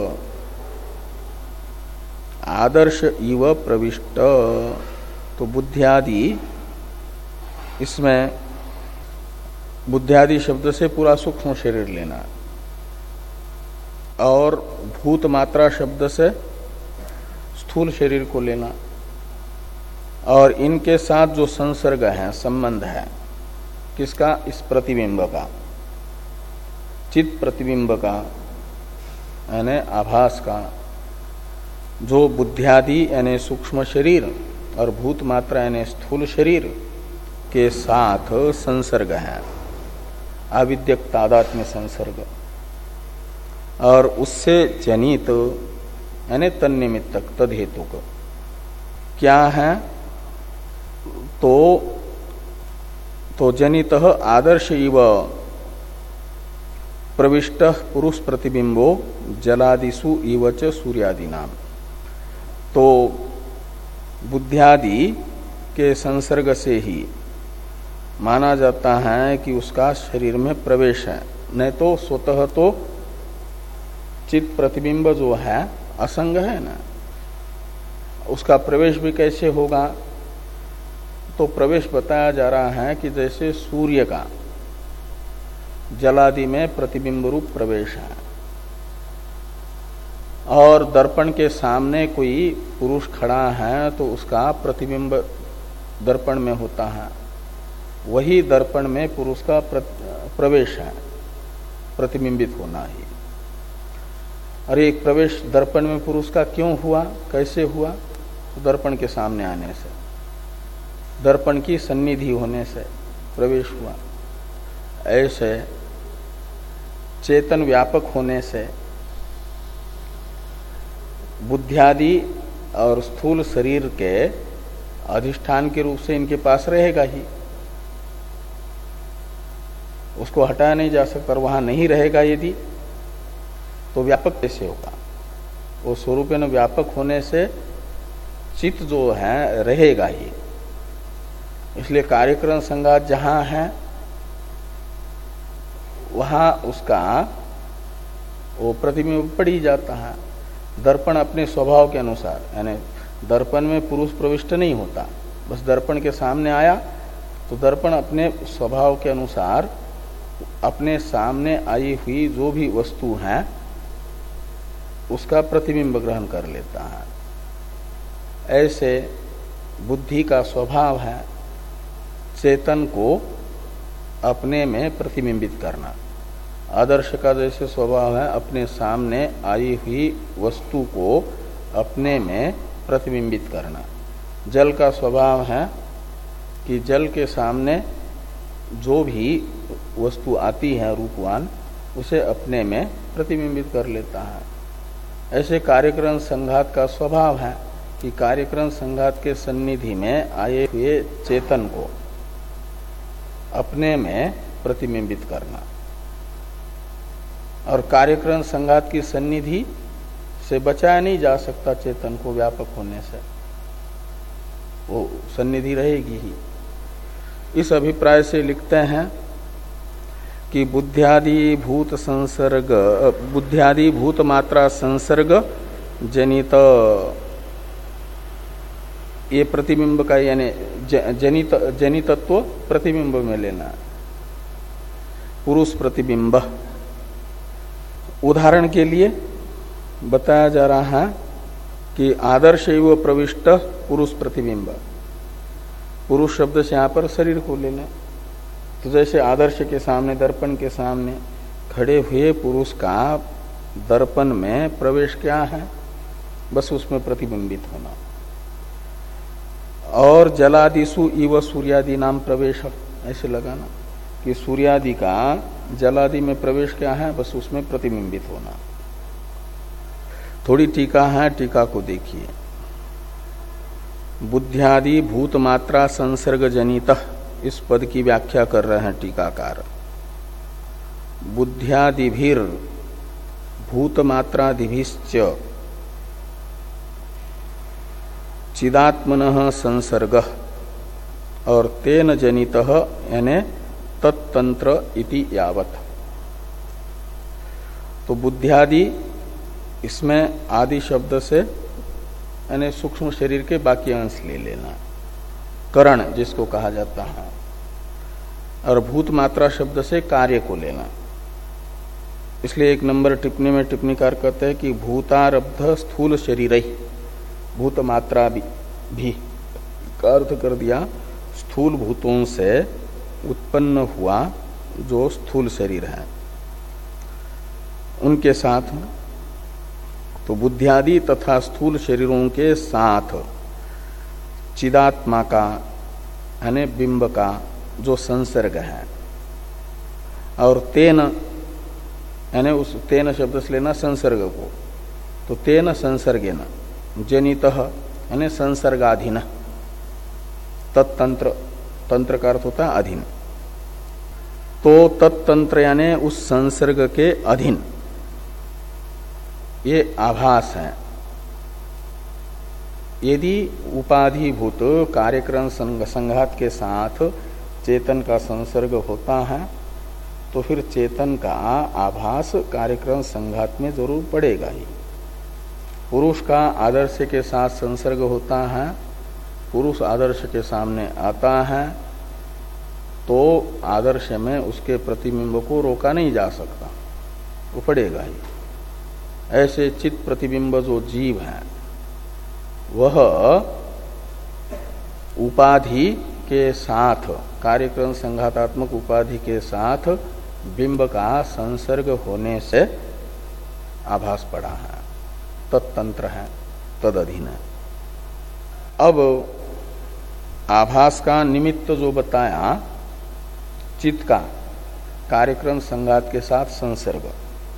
आदर्श इव प्रविष्ट, तो बुद्ध्यादि, इसमें बुद्ध्यादि शब्द से पूरा सूक्ष्म शरीर लेना, और भूत मात्रा शब्द से स्थूल शरीर को लेना, और इनके साथ जो संसर्ग है, संबंध है किसका, इस प्रतिबिंब का, चित प्रतिबिंब का यानी आभास का जो बुद्धियादि यानी सूक्ष्म शरीर और भूत मात्रा यानी स्थूल शरीर के साथ संसर्ग है, आविद्यक तादात्म्य संसर्ग, और उससे जनित यानी तन्निमित्तक तदहेतुक क्या है तो तो जनित आदर्श इव प्रविष्ट पुरुष प्रतिबिंबो जलादिषु इव च सूर्यादि नाम। तो बुद्धियादि के संसर्ग से ही माना जाता है कि उसका शरीर में प्रवेश है, नहीं तो स्वतः तो चित्त प्रतिबिंब जो है असंग है ना, उसका प्रवेश भी कैसे होगा? तो प्रवेश बताया जा रहा है कि जैसे सूर्य का जलादि में प्रतिबिंब रूप प्रवेश है और दर्पण के सामने कोई पुरुष खड़ा है तो उसका प्रतिबिंब दर्पण में होता है, वही दर्पण में पुरुष का प्रवेश है, प्रतिबिंबित होना ही। और एक प्रवेश दर्पण में पुरुष का क्यों हुआ, कैसे हुआ? तो दर्पण के सामने आने से, दर्पण की सन्निधि होने से प्रवेश हुआ। ऐसे चेतन व्यापक होने से बुद्धियादि और स्थूल शरीर के अधिष्ठान के रूप से इनके पास रहेगा ही, उसको हटाया नहीं जा सकता। और वहां नहीं रहेगा यदि तो व्यापक कैसे होगा? वो स्वरूप न व्यापक होने से चित्त जो है रहेगा ही। इसलिए कार्यक्रम संघात जहां है वहां उसका वो प्रतिबिंब पड़ ही जाता है। दर्पण अपने स्वभाव के अनुसार, यानी दर्पण में पुरुष प्रविष्ट नहीं होता, बस दर्पण के सामने आया तो दर्पण अपने स्वभाव के अनुसार अपने सामने आई हुई जो भी वस्तु है उसका प्रतिबिंब ग्रहण कर लेता है। ऐसे बुद्धि का स्वभाव है चेतन को अपने में प्रतिबिंबित करना। आदर्श का जैसे स्वभाव है अपने सामने आई हुई वस्तु को अपने में प्रतिबिंबित करना। जल का स्वभाव है कि जल के सामने जो भी वस्तु आती है रूपवान उसे अपने में प्रतिबिंबित कर लेता है। ऐसे कार्यक्रम संघात का स्वभाव है कि कार्यक्रम संघात के सन्निधि में आए हुए चेतन को अपने में प्रतिबिंबित करना। और कार्यक्रम संघात की सन्निधि से बचाया नहीं जा सकता चेतन को व्यापक होने से, वो सन्निधि रहेगी ही। इस अभिप्राय से लिखते हैं कि बुद्धियादि भूत संसर्ग बुद्धियादि भूत मात्रा संसर्ग जनित ये प्रतिबिंब का यानी जनित जनितत्व प्रतिबिंब में लेना। पुरुष प्रतिबिंब उदाहरण के लिए बताया जा रहा है कि आदर्श एव प्रविष्ट पुरुष प्रतिबिंब। पुरुष शब्द से यहाँ पर शरीर को लेना। तो जैसे आदर्श के सामने दर्पण के सामने खड़े हुए पुरुष का दर्पण में प्रवेश क्या है? बस उसमें प्रतिबिंबित होना। और जलादिषु इव सूर्यादि नाम प्रवेश, ऐसे लगाना कि सूर्यादि का जलादि में प्रवेश क्या है? बस उसमें प्रतिबिंबित होना। थोड़ी टीका है, टीका को देखिए। बुद्धियादि भूत मात्रा संसर्ग जनित, इस पद की व्याख्या कर रहे हैं टीकाकार। बुद्धियादिभिर भूत मात्रादिभिश्च चिदात्मनः संसर्ग और तेन जनितः यानी तत्तंत्र इति यावत। तो बुद्धियादि इसमें आदि शब्द से यानी सूक्ष्म शरीर के बाकी अंश ले लेना, करण जिसको कहा जाता है। और भूत मात्रा शब्द से कार्य को लेना। इसलिए एक नंबर टिप्पणी में टिप्पणीकार कहते हैं कि भूतारब्ध स्थूल शरीर ही भूत मात्रा भी, भी का अर्थ कर दिया स्थूल भूतों से उत्पन्न हुआ जो स्थूल शरीर है। उनके साथ, तो बुद्धियादि तथा स्थूल शरीरों के साथ चिदात्मा का यानी बिंब का जो संसर्ग है, और तेन यानी उस तेन शब्द से लेना संसर्ग को, तो तेन संसर्गेन जनितः यानी संसर्गाधीन, तत्तंत्र, तंत्र का अर्थ होता है अधीन, तो तत्तंत्र यानी उस संसर्ग के अधीन ये आभास है। यदि उपाधिभूत कार्यक्रम संघात के साथ चेतन का संसर्ग होता है तो फिर चेतन का आभास कार्यक्रम संघात में जरूर पड़ेगा ही। पुरुष का आदर्श के साथ संसर्ग होता है, पुरुष आदर्श के सामने आता है, तो आदर्श में उसके प्रतिबिंब को रोका नहीं जा सकता, वो पड़ेगा ही। ऐसे चित्त प्रतिबिंब जो जीव है वह उपाधि के साथ, कार्यक्रम संघातात्मक उपाधि के साथ बिंब का संसर्ग होने से आभास पड़ा है, तत्तंत्र है, तद अधीन है। अब आभास का निमित्त जो बताया, चित्त का कार्यक्रम संघात के साथ संसर्ग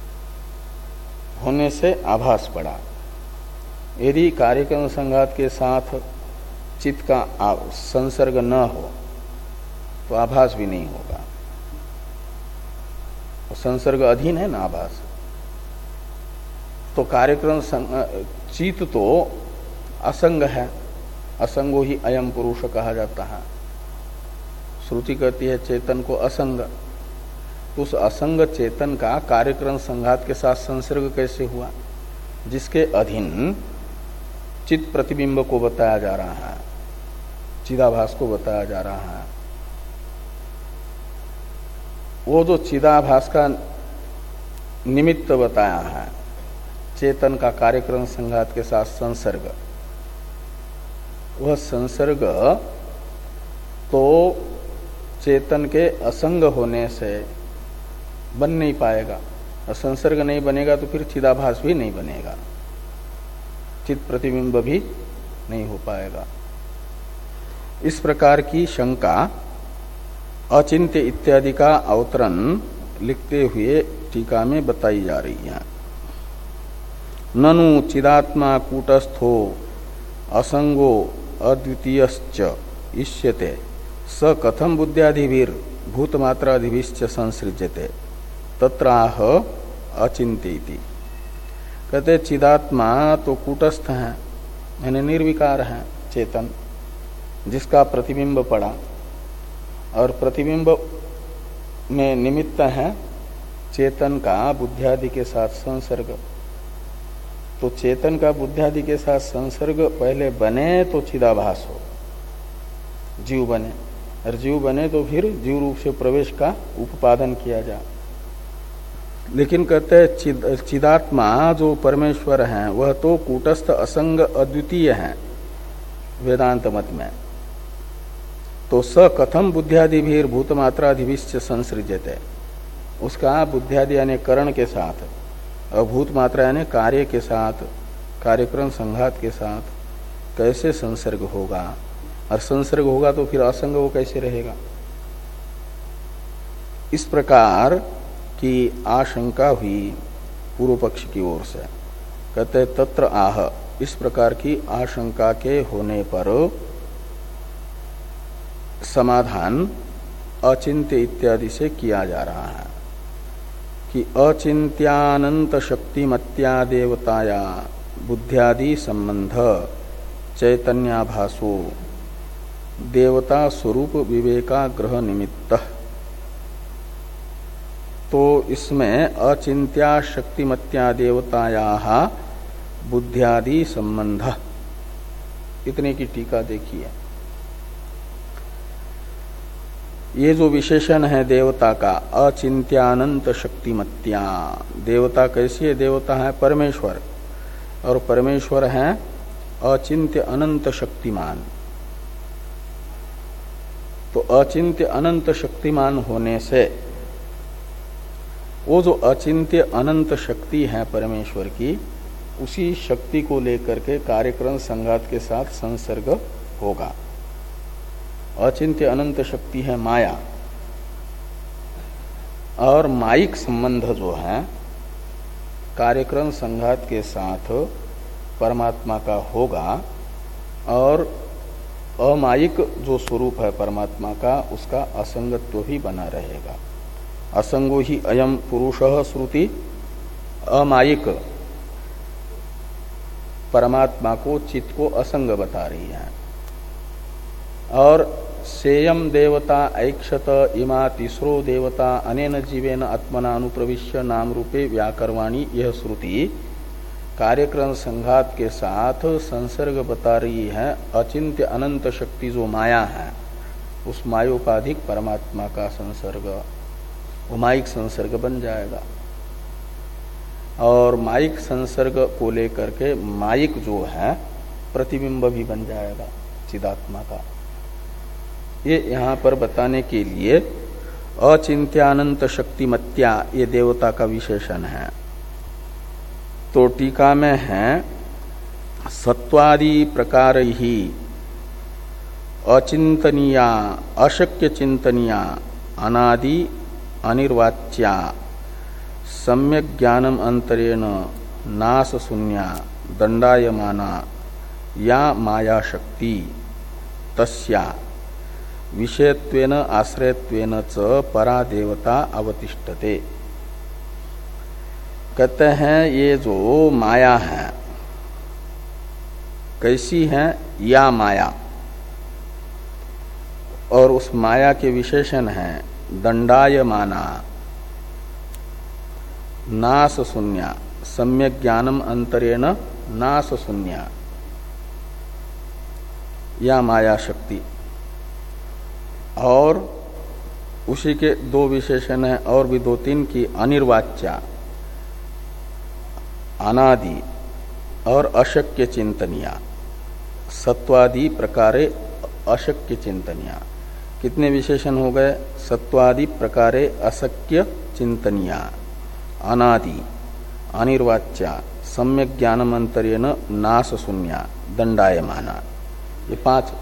होने से आभास पड़ा। यदि कार्यक्रम संघात के साथ चित्त का संसर्ग न हो तो आभास भी नहीं होगा। संसर्ग अधीन है ना आभास, तो कार्यक्रम चित्त तो असंग है, असंगो ही अयम पुरुष कहा जाता है। श्रुति कहती है चेतन को असंग, उस असंग चेतन का कार्यक्रम संघात के साथ संसर्ग कैसे हुआ? जिसके अधीन चित्त प्रतिबिंब को बताया जा रहा है, चिदाभास को बताया जा रहा है। वो जो चिदाभास का निमित्त बताया है, चेतन का कार्यक्रम संघात के साथ संसर्ग, वह संसर्ग तो चेतन के असंग होने से बन नहीं पाएगा। संसर्ग नहीं बनेगा तो फिर चिदाभास भी नहीं बनेगा, चित्त प्रतिबिंब भी नहीं हो पाएगा। इस प्रकार की शंका अचिंत्य इत्यादि का अवतरण लिखते हुए टीका में बताई जा रही है। ननु चिदात्मा कूटस्थो असंगो अद्वितीयश्च इष्यते स कथम बुद्ध्याधिभिर भूतमात्राधिभिश्च संसृज्यते तत्राह अचिंत्येति। कहते चिदात्मा तो कूटस्थ है, यानी निर्विकार है चेतन, जिसका प्रतिबिंब पड़ा, और प्रतिबिंब में निमित्त है चेतन का बुद्धियादि के साथ संसर्ग। तो चेतन का बुद्धियादि के साथ संसर्ग पहले बने तो चिदाभास हो, जीव बने, और जीव बने तो फिर जीव रूप से प्रवेश का उपादन किया जाए। लेकिन कहते हैं चिद, चिदात्मा जो परमेश्वर है वह तो कूटस्थ असंग अद्वितीय है वेदांत मत में। तो स कथम बुद्धियादिभिर भूतमात्राधिभिश्च संसृज्यते, उसका बुद्धियादि यानी करण के साथ और भूतमात्रा यानी कार्य के साथ, कार्यक्रम संघात के साथ कैसे संसर्ग होगा? और संसर्ग होगा तो फिर असंग वो कैसे रहेगा? इस प्रकार की आशंका हुई पूर्व पक्ष की ओर से। कहते तत्र आह, इस प्रकार की आशंका के होने पर समाधान अचिंत्य इत्यादि से किया जा रहा है कि अचिंत्यानंत शक्तिमत्या देवताया बुद्ध्यादि संबंध चैतन्याभासो देवता स्वरूप विवेकाग्रह निमित्त। तो इसमें अचिंत्या शक्तिमत्या देवताया बुद्ध्यादि संबंध, इतने की टीका देखिए। ये जो विशेषण है देवता का, अचिंत्यानंत शक्तिमत्या, देवता कैसी है? देवता है परमेश्वर, और परमेश्वर है अचिंत्य अनंत शक्तिमान। तो अचिंत्य अनंत शक्तिमान होने से वो जो अचिंत्य अनंत शक्ति है परमेश्वर की, उसी शक्ति को लेकर के कार्यक्रम संघात के साथ संसर्ग होगा। अचिंत्य अनंत शक्ति है माया, और माइक संबंध जो है कार्यक्रम संघात के साथ परमात्मा का होगा, और अमायिक जो स्वरूप है परमात्मा का, उसका असंगत्व ही बना रहेगा। असंगो ही अयम पुरुषः श्रुति अमायिक परमात्मा को, चित्त को असंग बता रही है। और सेयम देवता ऐक्षत इमा तीसरो देवता अनेन जीवेन आत्मना अनुप्रविश्य नाम रूपे व्याकरवाणी, यह श्रुति कार्यक्रम संघात के साथ संसर्ग बता रही है। अचिंत्य अनंत शक्ति जो माया है, उस मायोपाधिक परमात्मा का संसर्ग, वो माइक संसर्ग बन जाएगा। और माइक संसर्ग को लेकर के माइक जो है प्रतिबिंब भी बन जाएगा चिदात्मा का। ये यहाँ पर बताने के लिए अचिंत्यानंत शक्तिमत्या ये देवता का विशेषण है। तो टीका में है सत्वादि प्रकार ही अचिंतनीया अशक्य चिंतनीया अनादि अनिर्वाच्या सम्यक ज्ञानम अंतरेण नाश शून्या दंडायमाना या माया शक्ति तस्या विषयत्वेन आश्रयत्वेन च परा देवता अवतिष्ठते। कहते हैं ये जो माया है कैसी है, या माया, और उस माया के विशेषण है दंडायमाना, नाश शून्या, सम्यक ज्ञानम अंतरेण नाश शून्या, या माया शक्ति। और उसी के दो विशेषण है, और भी दो तीन की, अनिर्वाच्या, अनादि और अशक्य चिंतनिया, सत्वादि प्रकारे अशक्य चिंतनिया। कितने विशेषण हो गए? सत्वादि प्रकारे अशक्य चिंतनिया, अनादि, अनिर्वाच्या, सम्यक ज्ञानमंतरेण नाश शून्या, दंडायमाना। ये पांच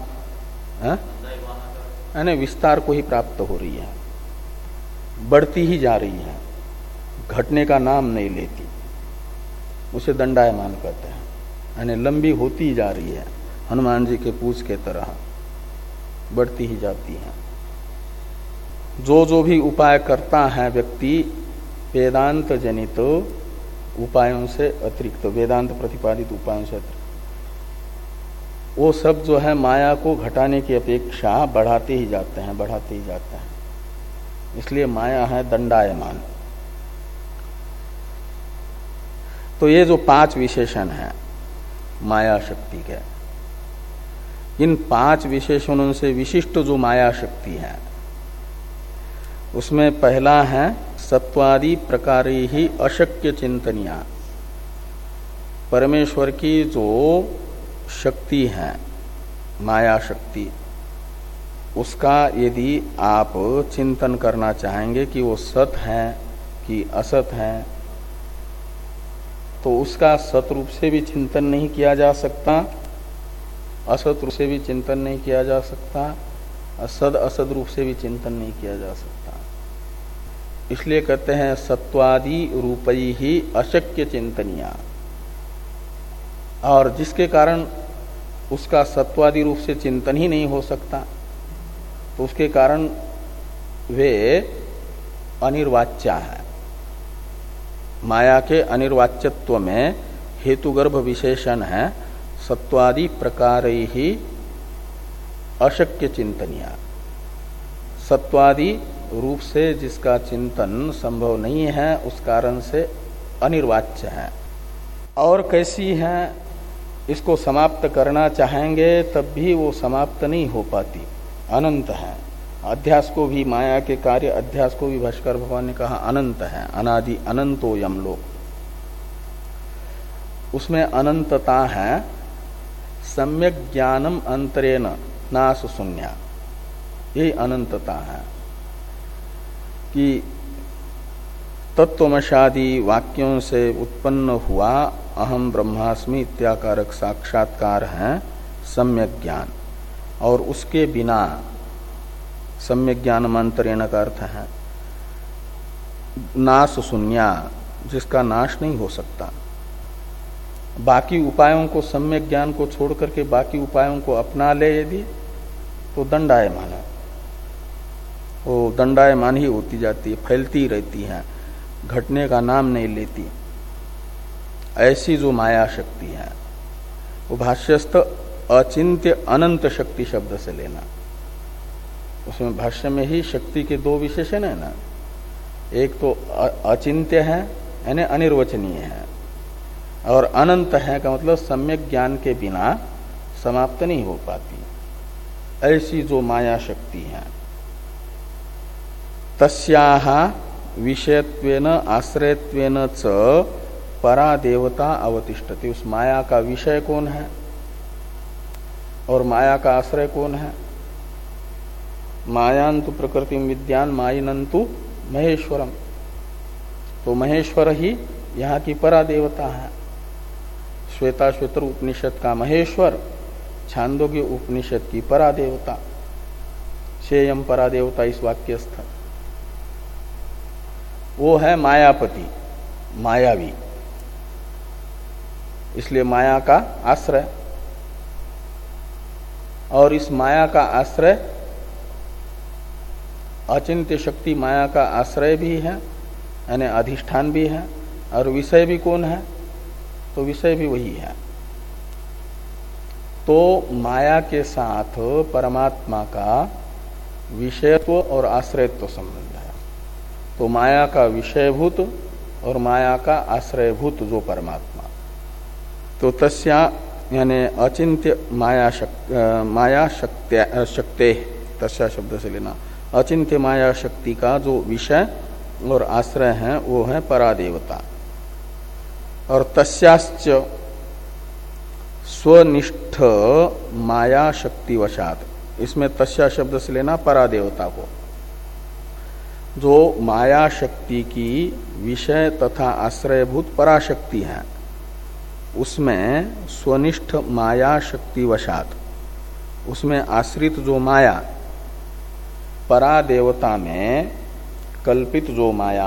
यानी विस्तार को ही प्राप्त हो रही है, बढ़ती ही जा रही है, घटने का नाम नहीं लेती, उसे दंडायमान कहते हैं। यानी लंबी होती ही जा रही है, हनुमान जी के पूछ के तरह बढ़ती ही जाती है। जो जो भी उपाय करता है व्यक्ति वेदांत जनित उपायों से अतिरिक्त, वेदांत प्रतिपादित उपायों से अतिरिक्त, वो सब जो है माया को घटाने की अपेक्षा बढ़ाते ही जाते हैं, बढ़ाते ही जाते हैं। इसलिए माया है दंडायमान। तो ये जो पांच विशेषण हैं माया शक्ति के, इन पांच विशेषणों से विशिष्ट जो माया शक्ति है, उसमें पहला है सत्वादि प्रकारी ही अशक्य चिंतनिया। परमेश्वर की जो शक्ति है माया शक्ति, उसका यदि आप चिंतन करना चाहेंगे कि वो सत है कि असत है, तो उसका सत रूप से भी चिंतन नहीं किया जा सकता, असत रूप से भी चिंतन नहीं किया जा सकता, असद असद रूप से भी चिंतन नहीं किया जा सकता। इसलिए कहते हैं सत्वादि रूपई ही अशक्य चिंतनिया। और जिसके कारण उसका सत्वादि रूप से चिंतन ही नहीं हो सकता, तो उसके कारण वे अनिर्वाच्या है। माया के अनिर्वाच्यत्व में हेतुगर्भ विशेषण है सत्वादि प्रकार ही अशक्य चिंतनिया। सत्वादि रूप से जिसका चिंतन संभव नहीं है, उस कारण से अनिर्वाच्य है। और कैसी है, इसको समाप्त करना चाहेंगे तब भी वो समाप्त नहीं हो पाती, अनंत है। अध्यास को भी, माया के कार्य अध्यास को भी भाष्कर भगवान ने कहा अनंत है, अनादि अनंतो यम लोक। उसमें अनंतता है सम्यक ज्ञानम अंतरेण नाश शून्या। यही अनंतता है कि तत्वमशादि वाक्यों से उत्पन्न हुआ अहम ब्रह्मास्मि इत्याकारक साक्षात्कार है सम्यक ज्ञान, और उसके बिना सम्यक ज्ञान मंत्रेण का अर्थ है नाश शून्या, जिसका नाश नहीं हो सकता। बाकी उपायों को, सम्यक ज्ञान को छोड़ करके बाकी उपायों को अपना ले यदि, तो दंडायमान है, वो दंडायमान ही होती जाती है, फैलती रहती है, घटने का नाम नहीं लेती। ऐसी जो माया शक्ति है वो भाष्यस्थ अचिंत्य अनंत शक्ति शब्द से लेना। उसमें भाष्य में ही शक्ति के दो विशेषण है ना, एक तो अचिंत्य है यानी अनिर्वचनीय है, और अनंत है का मतलब सम्यक ज्ञान के बिना समाप्त नहीं हो पाती। ऐसी जो माया शक्ति है तस्याह विषयत्वेन आश्रयत्वेन च परा देवता अवतिष्ठति। उस माया का विषय कौन है और माया का आश्रय कौन है? मायांतु प्रकृति विद्यान मायिनंतु महेश्वरम। तो महेश्वर ही यहाँ की परा देवता है। श्वेताश्वेतर उपनिषद का महेश्वर, छांदोग्य उपनिषद की परा देवता, शेयम परा देवता इस वाक्यस्थ, वो है मायापति, मायावी, इसलिए माया का आश्रय। और इस माया का आश्रय अचिंत्य शक्ति माया का आश्रय भी है, यानी अधिष्ठान भी है, और विषय भी कौन है? तो विषय भी वही है। तो माया के साथ परमात्मा का विषयत्व और आश्रयत्व संबंध है। तो माया का विषयभूत और माया का आश्रयभूत जो परमात्मा, तो तस्या यानी अचिंत्य माया शक्ति, माया शक्त्या शक्ते, तस्या शब्द से लेना, अचिंत्य माया शक्ति का जो विषय और आश्रय है वो है परादेवता। और तस्याश्च स्वनिष्ठ माया शक्ति वशात, इसमें तस्या शब्द से लेना परादेवता को। जो माया शक्ति की विषय तथा आश्रयभूत पराशक्ति है, उसमें स्वनिष्ठ माया शक्ति वशात, उसमें आश्रित जो माया, परादेवता में कल्पित जो माया,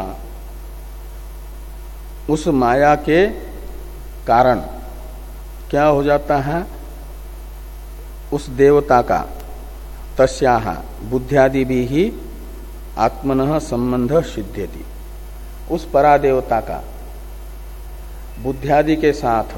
उस माया के कारण क्या हो जाता है? उस देवता का तस्याह बुद्ध्यादि भी ही आत्मनः संबंध सिद्ध्यति। उस परादेवता का बुद्ध्यादि के साथ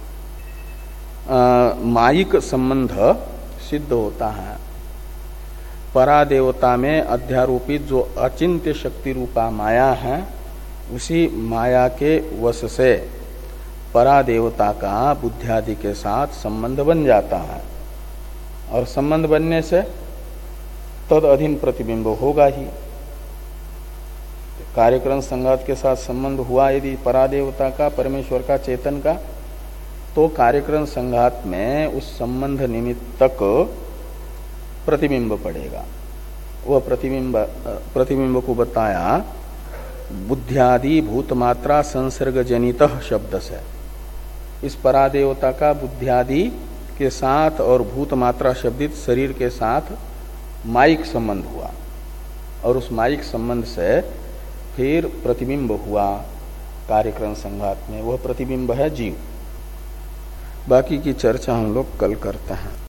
आ, मायिक संबंध सिद्ध होता है। परादेवता में अध्यारोपित जो अचिंत्य शक्ति रूपा माया है, उसी माया के वश से परादेवता का बुद्ध्यादि के साथ संबंध बन जाता है, और संबंध बनने से तद अधीन प्रतिबिंब होगा ही। कार्यक्रम संघात के साथ संबंध हुआ यदि परादेवता का, परमेश्वर का, चेतन का, तो कार्यक्रम संघात में उस संबंध निमित्तक प्रतिबिंब पड़ेगा। वह प्रतिबिंब प्रतिबिंब को बताया बुद्ध्यादि भूतमात्रा संसर्ग जनित शब्द से। इस परादेवता का बुद्ध्यादि के साथ और भूतमात्रा शब्दित शरीर के साथ माइक संबंध हुआ, और उस माइक संबंध से फिर प्रतिबिंब हुआ कार्यक्रम संघात में। वह प्रतिबिंब है जीव। बाकी की चर्चा हम लोग कल करते हैं।